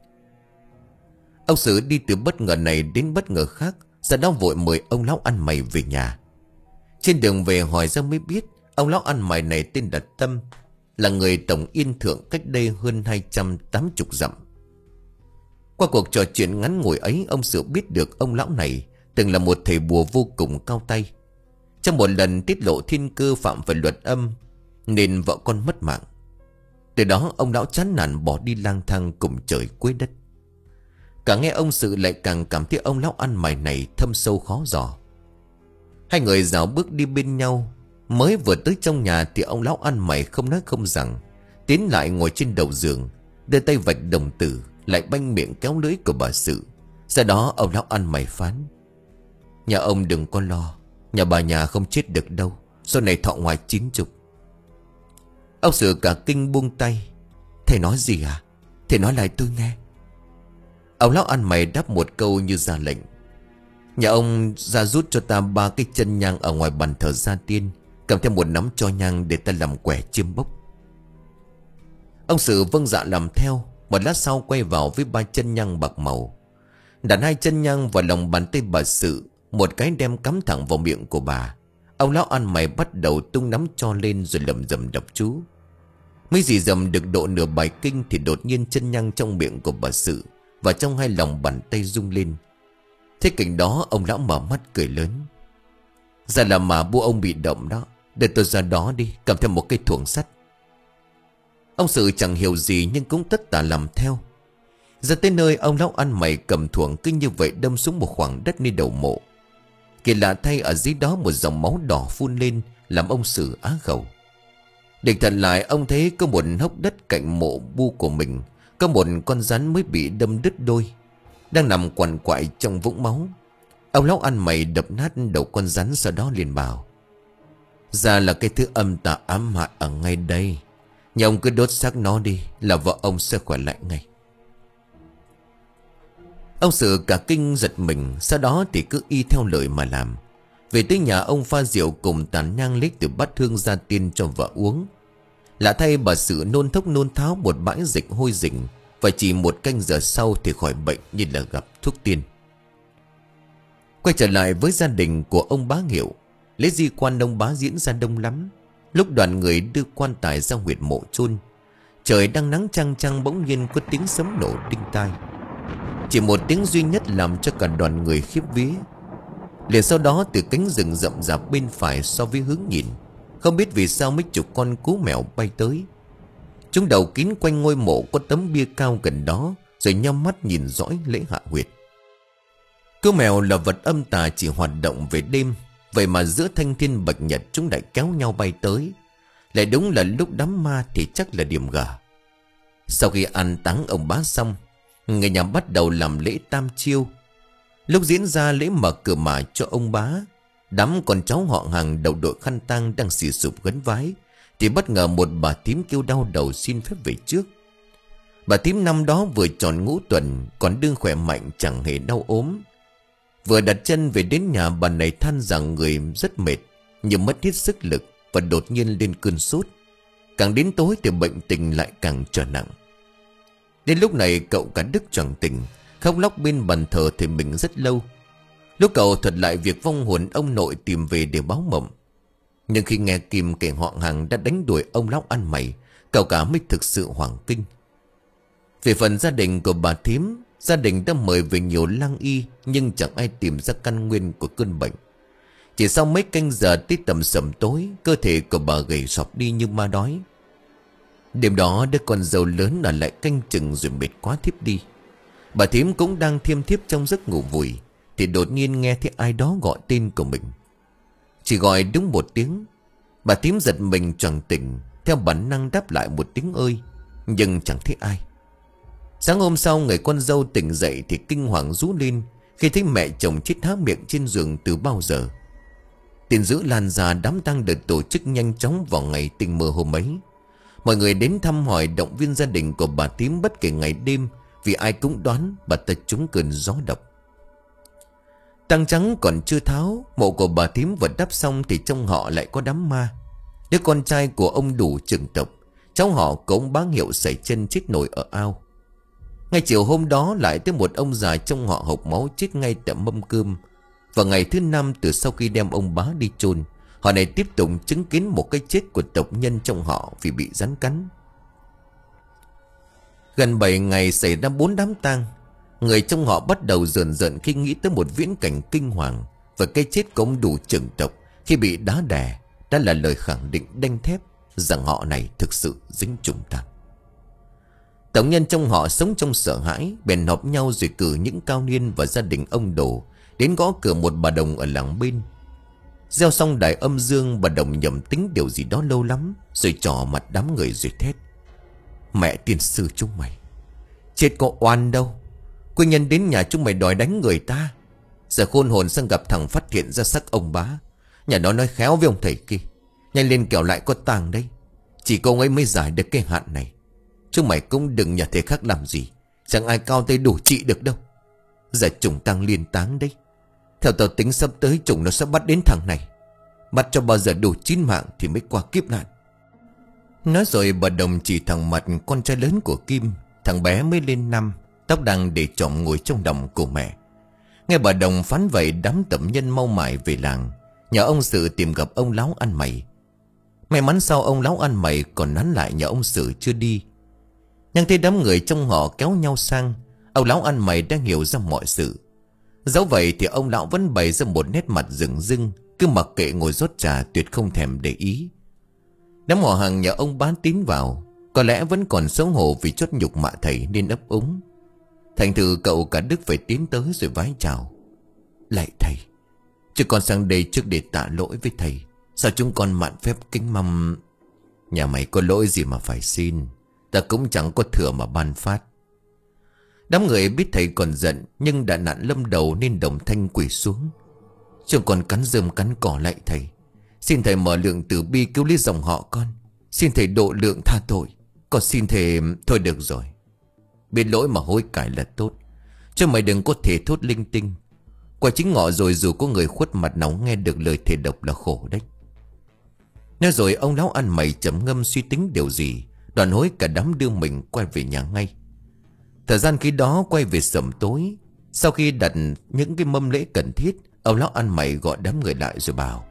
Ông Sử đi từ bất ngờ này đến bất ngờ khác, sau đó vội mời ông lão ăn mày về nhà. Trên đường về hỏi ra mới biết, ông lão ăn mày này tên là Tâm, là người Tổng Yên Thượng cách đây hơn hai trăm tám mươi dặm. Qua cuộc trò chuyện ngắn ngủi ấy, ông Sử biết được ông lão này từng là một thầy bùa vô cùng cao tay. Trong một lần tiết lộ thiên cơ phạm phải luật âm, nên vợ con mất mạng. Từ đó ông lão chán nản bỏ đi lang thang cùng trời cuối đất. Càng nghe ông Sự lại càng cảm thấy ông lão ăn mày này thâm sâu khó dò. Hai người dạo bước đi bên nhau. Mới vừa tới trong nhà thì ông lão ăn mày không nói không rằng, tiến lại ngồi trên đầu giường, đưa tay vạch đồng tử, lại banh miệng kéo lưỡi của bà Sự. Sau đó ông lão ăn mày phán: Nhà ông đừng có lo, nhà bà nhà không chết được đâu, sau này thọ ngoài chín chục. Ông Sự cả kinh buông tay: Thầy nói gì à? Thầy nói lại tôi nghe. Ông lão ăn mày đáp một câu như ra lệnh: Nhà ông ra rút cho ta ba cái chân nhang ở ngoài bàn thờ gia tiên, cầm theo một nắm tro nhang để ta làm quẻ chiêm bốc. Ông Sự vâng dạ làm theo. Một lát sau quay vào với ba chân nhang bạc màu, đặt hai chân nhang vào lòng bàn tay bà Sự, một cái đem cắm thẳng vào miệng của bà. Ông lão ăn mày bắt đầu tung nắm tro lên rồi lẩm rẩm đọc chú. Mấy dì dầm được độ nửa bài kinh thì đột nhiên chân nhang trong miệng của bà Sự và trong hai lòng bàn tay rung lên. Thế cảnh đó ông lão mở mắt cười lớn: Ra là mà bố ông bị động đó, để tôi ra đó đi, cầm theo một cây thuồng sắt. Ông Sự chẳng hiểu gì nhưng cũng tất tả làm theo. Ra tới nơi, ông lão ăn mày cầm thuồng cứ như vậy đâm xuống một khoảng đất nơi đầu mộ. Kỳ lạ thay, ở dưới đó một dòng máu đỏ phun lên làm ông Sự á khẩu. Định thần lại, ông thấy có một hốc đất cạnh mộ bu của mình, có một con rắn mới bị đâm đứt đôi, đang nằm quằn quại trong vũng máu. Ông lão ăn mày đập nát đầu con rắn, sau đó liền bảo: ra là cái thứ âm tà ám hại ở ngay đây. Nhà ông cứ đốt xác nó đi, là vợ ông sẽ khỏe lại ngay. Ông Sự cả kinh giật mình, sau đó thì cứ y theo lời mà làm. Về tới nhà, ông pha rượu cùng tàn nhang lấy từ bát hương ra tiên cho vợ uống. Lạ thay, bà Sự nôn thốc nôn tháo một bãi dịch hôi rình, và chỉ một canh giờ sau thì khỏi bệnh như là gặp thuốc tiên. Quay trở lại với gia đình của ông Bá Hiệu. Lễ di quan ông Bá diễn ra đông lắm. Lúc đoàn người đưa quan tài ra huyệt mộ chôn, trời đang nắng chang chang, bỗng nhiên có tiếng sấm nổ đinh tai. Chỉ một tiếng duy nhất làm cho cả đoàn người khiếp vía. Liền sau đó, từ cánh rừng rậm rạp bên phải so với hướng nhìn, không biết vì sao mấy chục con cú mèo bay tới. Chúng đầu kín quanh ngôi mộ có tấm bia cao gần đó, rồi nhắm mắt nhìn dõi lễ hạ huyệt. Cú mèo là vật âm tà chỉ hoạt động về đêm, vậy mà giữa thanh thiên bạch nhật chúng lại kéo nhau bay tới. Lại đúng là lúc đám ma thì chắc là điểm gà. Sau khi an táng ông Bá xong, người nhà bắt đầu làm lễ tam chiêu. Lúc diễn ra lễ mở cửa mả cho ông Bá, đám con cháu họ hàng đầu đội khăn tang đang xì sụp gấn vái, thì bất ngờ một bà thím kêu đau đầu xin phép về trước. Bà thím năm đó vừa tròn ngũ tuần, còn đương khỏe mạnh chẳng hề đau ốm. Vừa đặt chân về đến nhà, bà này than rằng người rất mệt, nhưng mất hết sức lực, và đột nhiên lên cơn sốt. Càng đến tối thì bệnh tình lại càng trở nặng. Đến lúc này cậu cả Đức choàng tỉnh, khóc lóc bên bàn thờ thầy mình rất lâu. Lúc cậu thuật lại việc vong hồn ông nội tìm về để báo mộng, nhưng khi nghe Kim kể họ hàng đã đánh đuổi ông lão ăn mày, cậu cả mới thực sự hoảng kinh. Về phần gia đình của bà thím, gia đình đã mời về nhiều lang y, nhưng chẳng ai tìm ra căn nguyên của cơn bệnh. Chỉ sau mấy canh giờ tới tầm sầm tối, cơ thể của bà gầy sọp đi như ma đói. Đêm đó đứa con dâu lớn ở lại canh chừng rồi mệt quá thiếp đi. Bà thím cũng đang thiêm thiếp trong giấc ngủ vùi, thì đột nhiên nghe thấy ai đó gọi tên của mình. Chỉ gọi đúng một tiếng, bà thím giật mình choàng tỉnh, theo bản năng đáp lại một tiếng ơi, nhưng chẳng thấy ai. Sáng hôm sau, người con dâu tỉnh dậy thì kinh hoàng rú lên khi thấy mẹ chồng chết há miệng trên giường từ bao giờ. Tin dữ lan ra, đám tang được tổ chức nhanh chóng vào ngày tình mơ hôm ấy. Mọi người đến thăm hỏi động viên gia đình của bà thím bất kể ngày đêm, vì ai cũng đoán bà ta trúng cơn gió độc. Tang trắng còn chưa tháo, mộ của bà thím vừa đắp xong thì trong họ lại có đám ma. Đứa con trai của ông Đủ trưởng tộc, cháu họ của ông Bá Hiệu sẩy chân chết nổi ở ao. Ngay chiều hôm đó lại tới một ông già trong họ hộc máu chết ngay tại mâm cơm. Và ngày thứ năm từ sau khi đem ông Bá đi chôn, họ này tiếp tục chứng kiến một cái chết của tộc nhân trong họ vì bị rắn cắn. Gần bảy ngày xảy ra bốn đám tang. Người trong họ bắt đầu rờn rợn khi nghĩ tới một viễn cảnh kinh hoàng, và cái chết của ông Đủ trưởng tộc khi bị đá đè đã là lời khẳng định đanh thép rằng họ này thực sự dính trùng tang. Tổng nhân trong họ sống trong sợ hãi, bèn họp nhau rồi cử những cao niên và gia đình ông Đồ đến gõ cửa một bà đồng ở làng bên. Gieo xong đài âm dương, bà đồng nhầm tính điều gì đó lâu lắm, rồi trỏ mặt đám người rồi thét: mẹ tiên sư chúng mày, chết có oan đâu. Quy nhân đến nhà chúng mày đòi đánh người ta, giờ khôn hồn sang gặp thằng phát hiện ra xác ông Bá. Nhà nó nói khéo với ông thầy kia, nhanh lên kẻo lại có tang đây. Chỉ có ông ấy mới giải được cái hạn này. Chúng mày cũng đừng nhà thầy khác làm gì, chẳng ai cao tay đủ trị được đâu. Giờ trùng tang liên táng đấy. Theo tao tính sắp tới trùng nó sẽ bắt đến thằng này, bắt cho bao giờ đủ chín mạng thì mới qua kiếp nạn. Nói rồi bà đồng chỉ thẳng mặt con trai lớn của Kim. Thằng bé mới lên năm, tóc đang để trọm ngồi trong đồng của mẹ. Nghe bà đồng phán vậy, đám tẩm nhân mau mải về làng, nhờ ông Sự tìm gặp ông lão ăn mày. May mắn sau ông lão ăn mày còn nán lại nhờ ông Sự chưa đi. Nhưng thấy đám người trong họ kéo nhau sang, ông lão ăn mày đang hiểu ra mọi sự. Dẫu vậy thì ông lão vẫn bày ra một nét mặt rừng rưng, cứ mặc kệ ngồi rót trà, tuyệt không thèm để ý. Đám họ hàng nhờ ông Bá tín vào, có lẽ vẫn còn xấu hổ vì chốt nhục mạ thầy nên ấp úng. Thành thử cậu cả Đức phải tiến tới rồi vái chào: lạy thầy, chứ con sang đây trước để tạ lỗi với thầy. Sao chúng con mạn phép kính mong. Nhà mày có lỗi gì mà phải xin, ta cũng chẳng có thừa mà ban phát. Đám người biết thầy còn giận, nhưng đã nạn lâm đầu nên đồng thanh quỳ xuống. Trông còn cắn rơm cắn cỏ lại thầy. Xin thầy mở lượng từ bi cứu lấy dòng họ con. Xin thầy độ lượng tha tội. Con xin thầy... Thôi được rồi, biết lỗi mà hối cải là tốt, chứ mày đừng có thể thốt linh tinh. Qua chính ngọ rồi, dù có người khuất mặt nào nghe được lời thề độc là khổ đấy. Nói rồi ông lão ăn mày trầm ngâm suy tính điều gì, đoạn hối cả đám đưa mình quay về nhà ngay. Thời gian khi đó quay về sẩm tối. Sau khi đặt những cái mâm lễ cần thiết, ông lão ăn mày gọi đám người lại rồi bảo: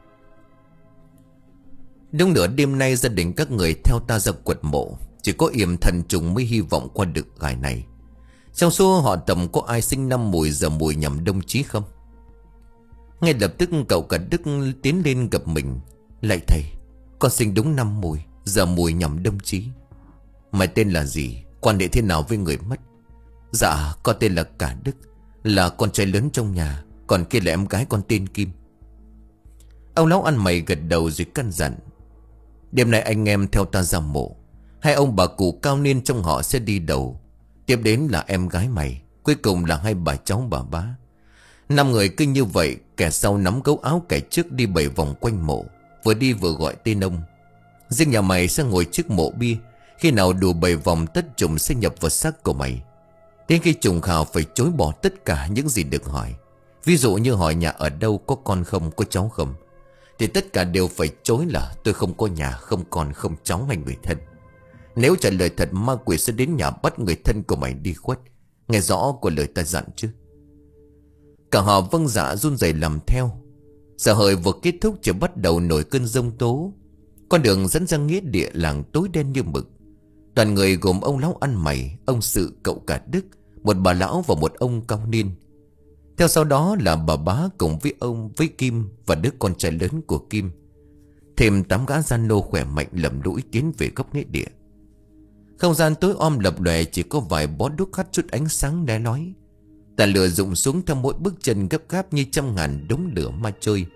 Đúng nửa đêm nay gia đình các người theo ta ra quật mộ. Chỉ có yểm thần trùng mới hy vọng qua được gài này. Trong số họ tầm có ai sinh năm Mùi giờ Mùi nhằm Đông Chí không? Ngay lập tức cậu cả Đức tiến lên gặp mình. Lạy thầy, con sinh đúng năm Mùi giờ Mùi nhằm Đông Chí. Mày tên là gì? Quan hệ thế nào với người mất? Dạ, con tên là Cả Đức, là con trai lớn trong nhà. Còn kia là em gái con tên Kim. Ông lão ăn mày gật đầu rồi căn dặn: Đêm nay anh em theo ta ra mộ. Hai ông bà cụ cao niên trong họ sẽ đi đầu. Tiếp đến là em gái mày. Cuối cùng là hai bà cháu bà bá. Năm người cứ như vậy, kẻ sau nắm gấu áo, kẻ trước đi bảy vòng quanh mộ, vừa đi vừa gọi tên ông. Riêng nhà mày sẽ ngồi trước mộ bia. Khi nào đủ bảy vòng, tất trùng sẽ nhập vào xác của mày. Đến khi trùng khảo phải chối bỏ tất cả những gì được hỏi. Ví dụ như hỏi nhà ở đâu, có con không, có cháu không, thì tất cả đều phải chối là tôi không có nhà, không con, không cháu hay người thân. Nếu trả lời thật, ma quỷ sẽ đến nhà bắt người thân của mày đi khuất. Nghe rõ của lời ta dặn chứ? Cả họ vâng dạ run rẩy làm theo. Giờ hợi vừa kết thúc chỉ bắt đầu nổi cơn giông tố. Con đường dẫn ra nghĩa địa làng tối đen như mực. Toàn người gồm ông lão ăn mày, ông Sự, cậu Cả Đức, một bà lão và một ông cao niên. Theo sau đó là bà bá cùng với ông, với Kim và đứa con trai lớn của Kim. Thêm tám gã gian nô khỏe mạnh lầm lũi tiến về góc nghĩa địa. Không gian tối om lập lòe, chỉ có vài bó đuốc hắt chút ánh sáng lé lói. Tàn lửa rụng xuống theo mỗi bước chân gấp gáp như trăm ngàn đống lửa ma chơi.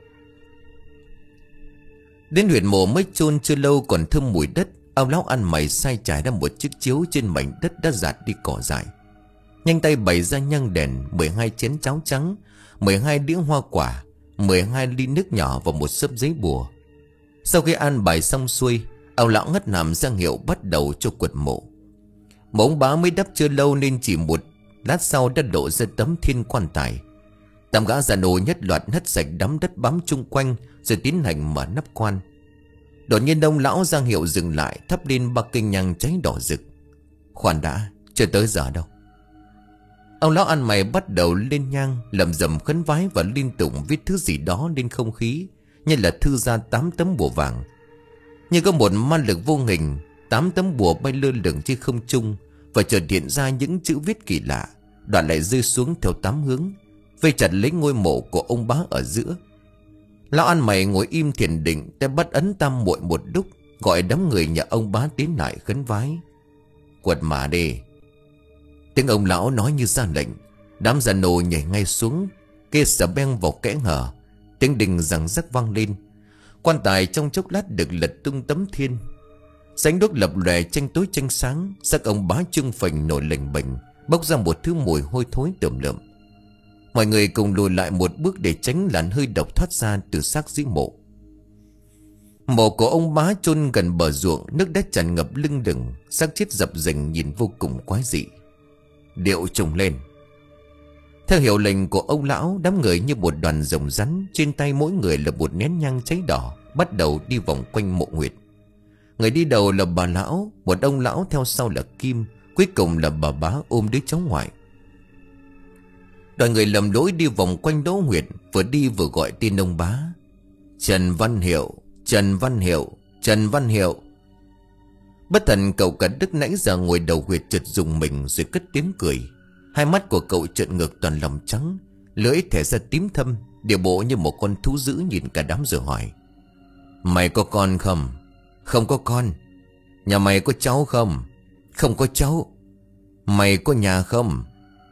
Đến huyệt mộ mới chôn chưa lâu còn thơm mùi đất. Ông lão ăn mày sai trải ra một chiếc chiếu trên mảnh đất đã rạt đi cỏ dại. Nhanh tay bày ra nhang đèn, mười hai chén cháo trắng, mười hai đĩa hoa quả, mười hai ly nước nhỏ và một xấp giấy bùa. Sau khi an bài xong xuôi, ông lão ngất nằm ra hiệu bắt đầu cho quật mộ. Mà ông bá mới đắp chưa lâu nên chỉ một lát sau đã lộ ra tấm thiên quan tài. Tám gã già nô nhất loạt hất sạch đám đất bám chung quanh rồi tiến hành mở nắp quan. Đột nhiên ông lão ra hiệu dừng lại, thắp lên ba cây nhang cháy đỏ rực. Khoan đã, chưa tới giờ đâu. Ông lão ăn mày bắt đầu lên nhang, lẩm rẩm khấn vái và liên tục viết thứ gì đó lên không khí, như là thư ra tám tấm bùa vàng. Như có một ma lực vô hình, tám tấm bùa bay lơ lửng trên không trung và chợt hiện ra những chữ viết kỳ lạ, đoạn lại rơi xuống theo tám hướng, vây chặt lấy ngôi mộ của ông bá ở giữa. Lão ăn mày ngồi im thiền định, tay bắt ấn tam muội một lúc, gọi đám người nhà ông bá tiến lại khấn vái. Quật mả đi. Tiếng ông lão nói như ra lệnh. Đám già nô nhảy ngay xuống, kê sờ beng vào kẽ hở. Tiếng đình rằng rắc vang lên. Quan tài trong chốc lát được lật tung tấm thiên. Sánh đuốc lập lòe tranh tối tranh sáng. Xác ông bá trưng phình nổi lềnh bềnh, bốc ra một thứ mùi hôi thối tởm lợm. Mọi người cùng lùi lại một bước để tránh làn hơi độc thoát ra từ xác dưới mộ. Mộ của ông bá chôn gần bờ ruộng, nước đất tràn ngập lưng đừng, xác chết dập dềnh nhìn vô cùng quái dị. Điệu trùng lên. Theo hiệu lệnh của ông lão, đám người như một đoàn rồng rắn, trên tay mỗi người là một nén nhang cháy đỏ, bắt đầu đi vòng quanh mộ huyệt. Người đi đầu là bà lão, một ông lão theo sau là Kim, cuối cùng là bà bá ôm đứa cháu ngoại. Đoàn người lầm lỗi đi vòng quanh đỗ huyệt, vừa đi vừa gọi tên ông bá. Trần Văn Hiệu, Trần Văn Hiệu, Trần Văn Hiệu. Bất thần cậu Cả Đức nãy giờ ngồi đầu huyệt chợt rùng mình rồi cất tiếng cười. Hai mắt của cậu trợn ngược toàn lòng trắng, lưỡi thẻ ra tím thâm, điệu bộ như một con thú dữ nhìn cả đám rồi hỏi. Mày có con không? Không có con. Nhà mày có cháu không? Không có cháu. Mày có nhà không?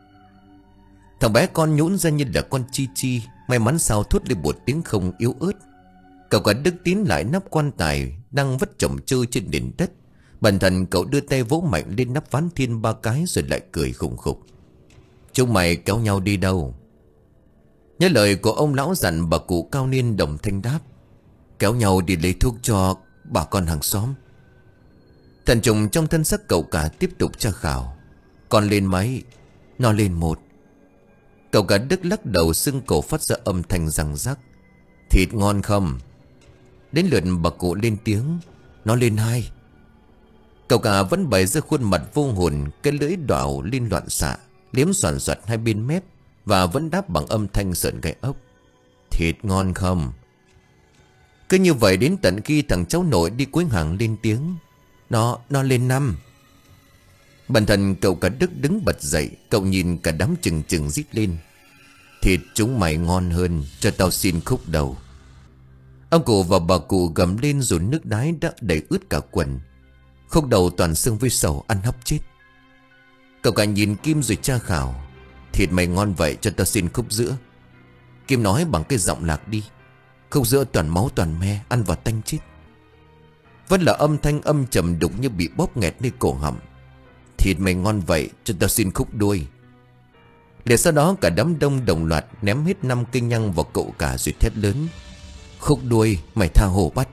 Thằng bé con nhũn ra như là con chi chi, may mắn sao thốt lên một tiếng không yếu ớt. Cậu Cả Đức tiến lại nắp quan tài, đang vất chồng chơi trên nền đất. Bần thần cậu đưa tay vỗ mạnh lên nắp ván thiên ba cái rồi lại cười khủng khục. Chúng mày kéo nhau đi đâu? Nhớ lời của ông lão dặn, bà cụ cao niên đồng thanh đáp. Kéo nhau đi lấy thuốc cho bà con hàng xóm. Thần trùng trong thân sắc cậu cả tiếp tục tra khảo. Con lên máy. Nó lên một. Cậu cả Đức lắc đầu xưng cổ phát ra âm thanh răng rắc. Thịt ngon không? Đến lượt bà cụ lên tiếng. Nó lên hai. Cậu cả vẫn bày ra khuôn mặt vô hồn, cái lưỡi đảo lên loạn xạ, liếm soàn soạt hai bên mép, và vẫn đáp bằng âm thanh sợn gai ốc. Thịt ngon không? Cứ như vậy đến tận khi thằng cháu nội đi cuối hàng lên tiếng. Nó, nó lên năm. Bản thân cậu cả Đức đứng bật dậy. Cậu nhìn cả đám chừng chừng rít lên. Thịt chúng mày ngon hơn, cho tao xin khúc đầu. Ông cụ và bà cụ gầm lên rồi nước đái đã đầy ướt cả quần. Khúc đầu toàn xương với sầu, ăn hấp chết. Cậu cả nhìn Kim rồi tra khảo. Thịt mày ngon vậy, cho tao xin khúc giữa. Kim nói bằng cái giọng lạc đi. Khúc giữa toàn máu toàn me, ăn vào tanh chết. Vẫn là âm thanh âm trầm đục như bị bóp nghẹt nơi cổ họng. Thịt mày ngon vậy, cho tao xin khúc đuôi. Để sau đó cả đám đông đồng loạt ném hết năm cây nhang vào cậu cả rồi thét lớn. Khúc đuôi, mày tha hồ bắt.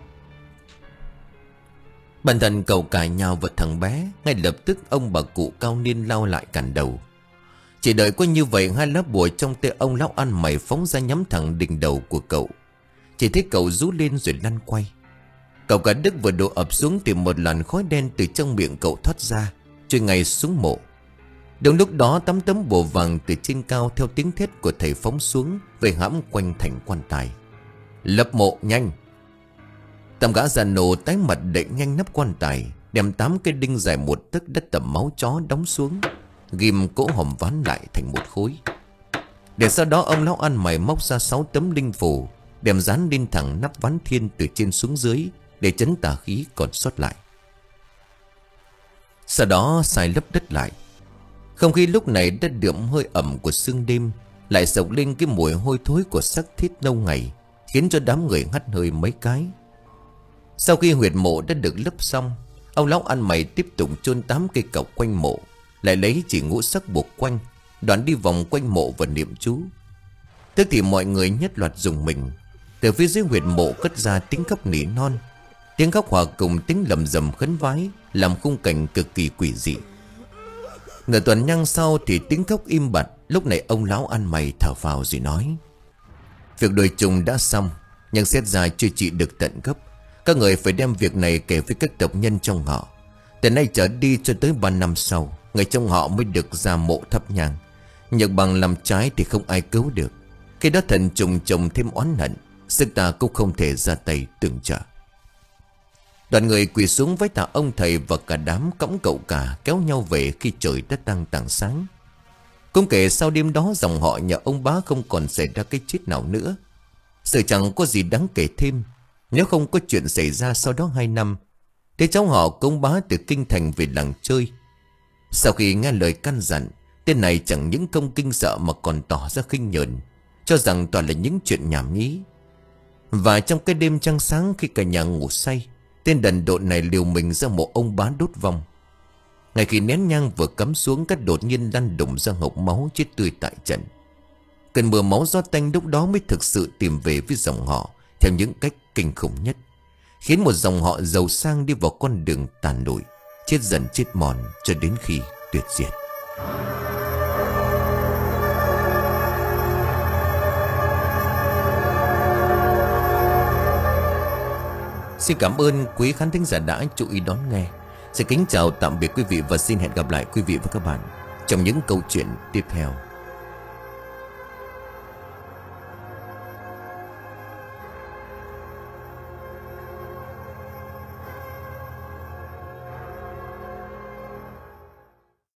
Bản thân cậu cả nhào vào thằng bé. Ngay lập tức ông bà cụ cao niên lao lại cản đầu. Chỉ đợi có như vậy, hai lá bùa trong tay ông lão ăn mày phóng ra nhắm thẳng đỉnh đầu của cậu. Chỉ thấy cậu rú lên rồi lăn quay. Cậu cả Đức vừa đổ ập xuống thì một làn khói đen từ trong miệng cậu thoát ra, trôi ngay xuống mộ. Đúng lúc đó tám tấm bùa vàng từ trên cao theo tiếng thét của thầy phóng xuống, về hãm quanh thành quan tài. Lập mộ nhanh. Tầm gã già nổ tái mặt đậy nhanh nắp quan tài, đem tám cái đinh dài một tấc đất tầm máu chó đóng xuống, ghim cỗ hòm ván lại thành một khối. Để sau đó ông lão ăn mày móc ra sáu tấm linh phù, đem dán lên thẳng nắp ván thiên từ trên xuống dưới, để trấn tà khí còn sót lại. Sau đó xài lấp đất lại. Không khí lúc này đã đượm hơi ẩm của sương đêm, lại sộc lên cái mùi hôi thối của xác thít lâu ngày, khiến cho đám người hắt hơi mấy cái. Sau khi huyệt mộ đã được lấp xong, ông lão ăn mày tiếp tục chôn tám cây cọc quanh mộ, lại lấy chỉ ngũ sắc buộc quanh, đoạn đi vòng quanh mộ và niệm chú. Tức thì mọi người nhất loạt dùng mình. Từ phía dưới huyệt mộ cất ra tiếng khóc nỉ non, tiếng khóc hòa cùng tiếng lầm rầm khấn vái, làm khung cảnh cực kỳ quỷ dị. Nửa tuần nhang sau thì tiếng khóc im bặt. Lúc này ông lão ăn mày thở phào rồi nói. Việc đuổi trùng đã xong, nhưng xét ra chưa trị được tận gốc. Các người phải đem việc này kể với các tộc nhân trong họ. Từ nay trở đi cho tới ba năm sau, người trong họ mới được ra mộ thắp nhang. Nhược bằng làm trái thì không ai cứu được. Khi đó thần trùng chồng thêm oán hận, sức ta cũng không thể ra tay tương trợ. Đoàn người quỳ xuống với tạ ông thầy và cả đám cõng cậu cả kéo nhau về khi trời đã đang tảng sáng. Cũng kể sau đêm đó dòng họ nhà ông bá không còn xảy ra cái chết nào nữa. Sự chẳng có gì đáng kể thêm. Nếu không có chuyện xảy ra sau đó hai năm, thế cháu họ công bá từ kinh thành về làng chơi. Sau khi nghe lời căn dặn, tên này chẳng những không kinh sợ mà còn tỏ ra khinh nhờn, cho rằng toàn là những chuyện nhảm nhí. Và trong cái đêm trăng sáng khi cả nhà ngủ say, tên đần độn này liều mình ra mộ ông bá đốt vong. Ngay khi nén nhang vừa cắm xuống, cắt đột nhiên lăn đùng ra hộc máu chết tươi tại trận. Cơn mưa máu gió tanh lúc đó mới thực sự tìm về với dòng họ theo những cách kinh khủng nhất, khiến một dòng họ giàu sang đi vào con đường tàn lụi, chết dần chết mòn cho đến khi tuyệt diệt. Xin cảm ơn quý khán thính giả đã chú ý đón nghe. Xin kính chào tạm biệt quý vị và xin hẹn gặp lại quý vị và các bạn trong những câu chuyện tiếp theo.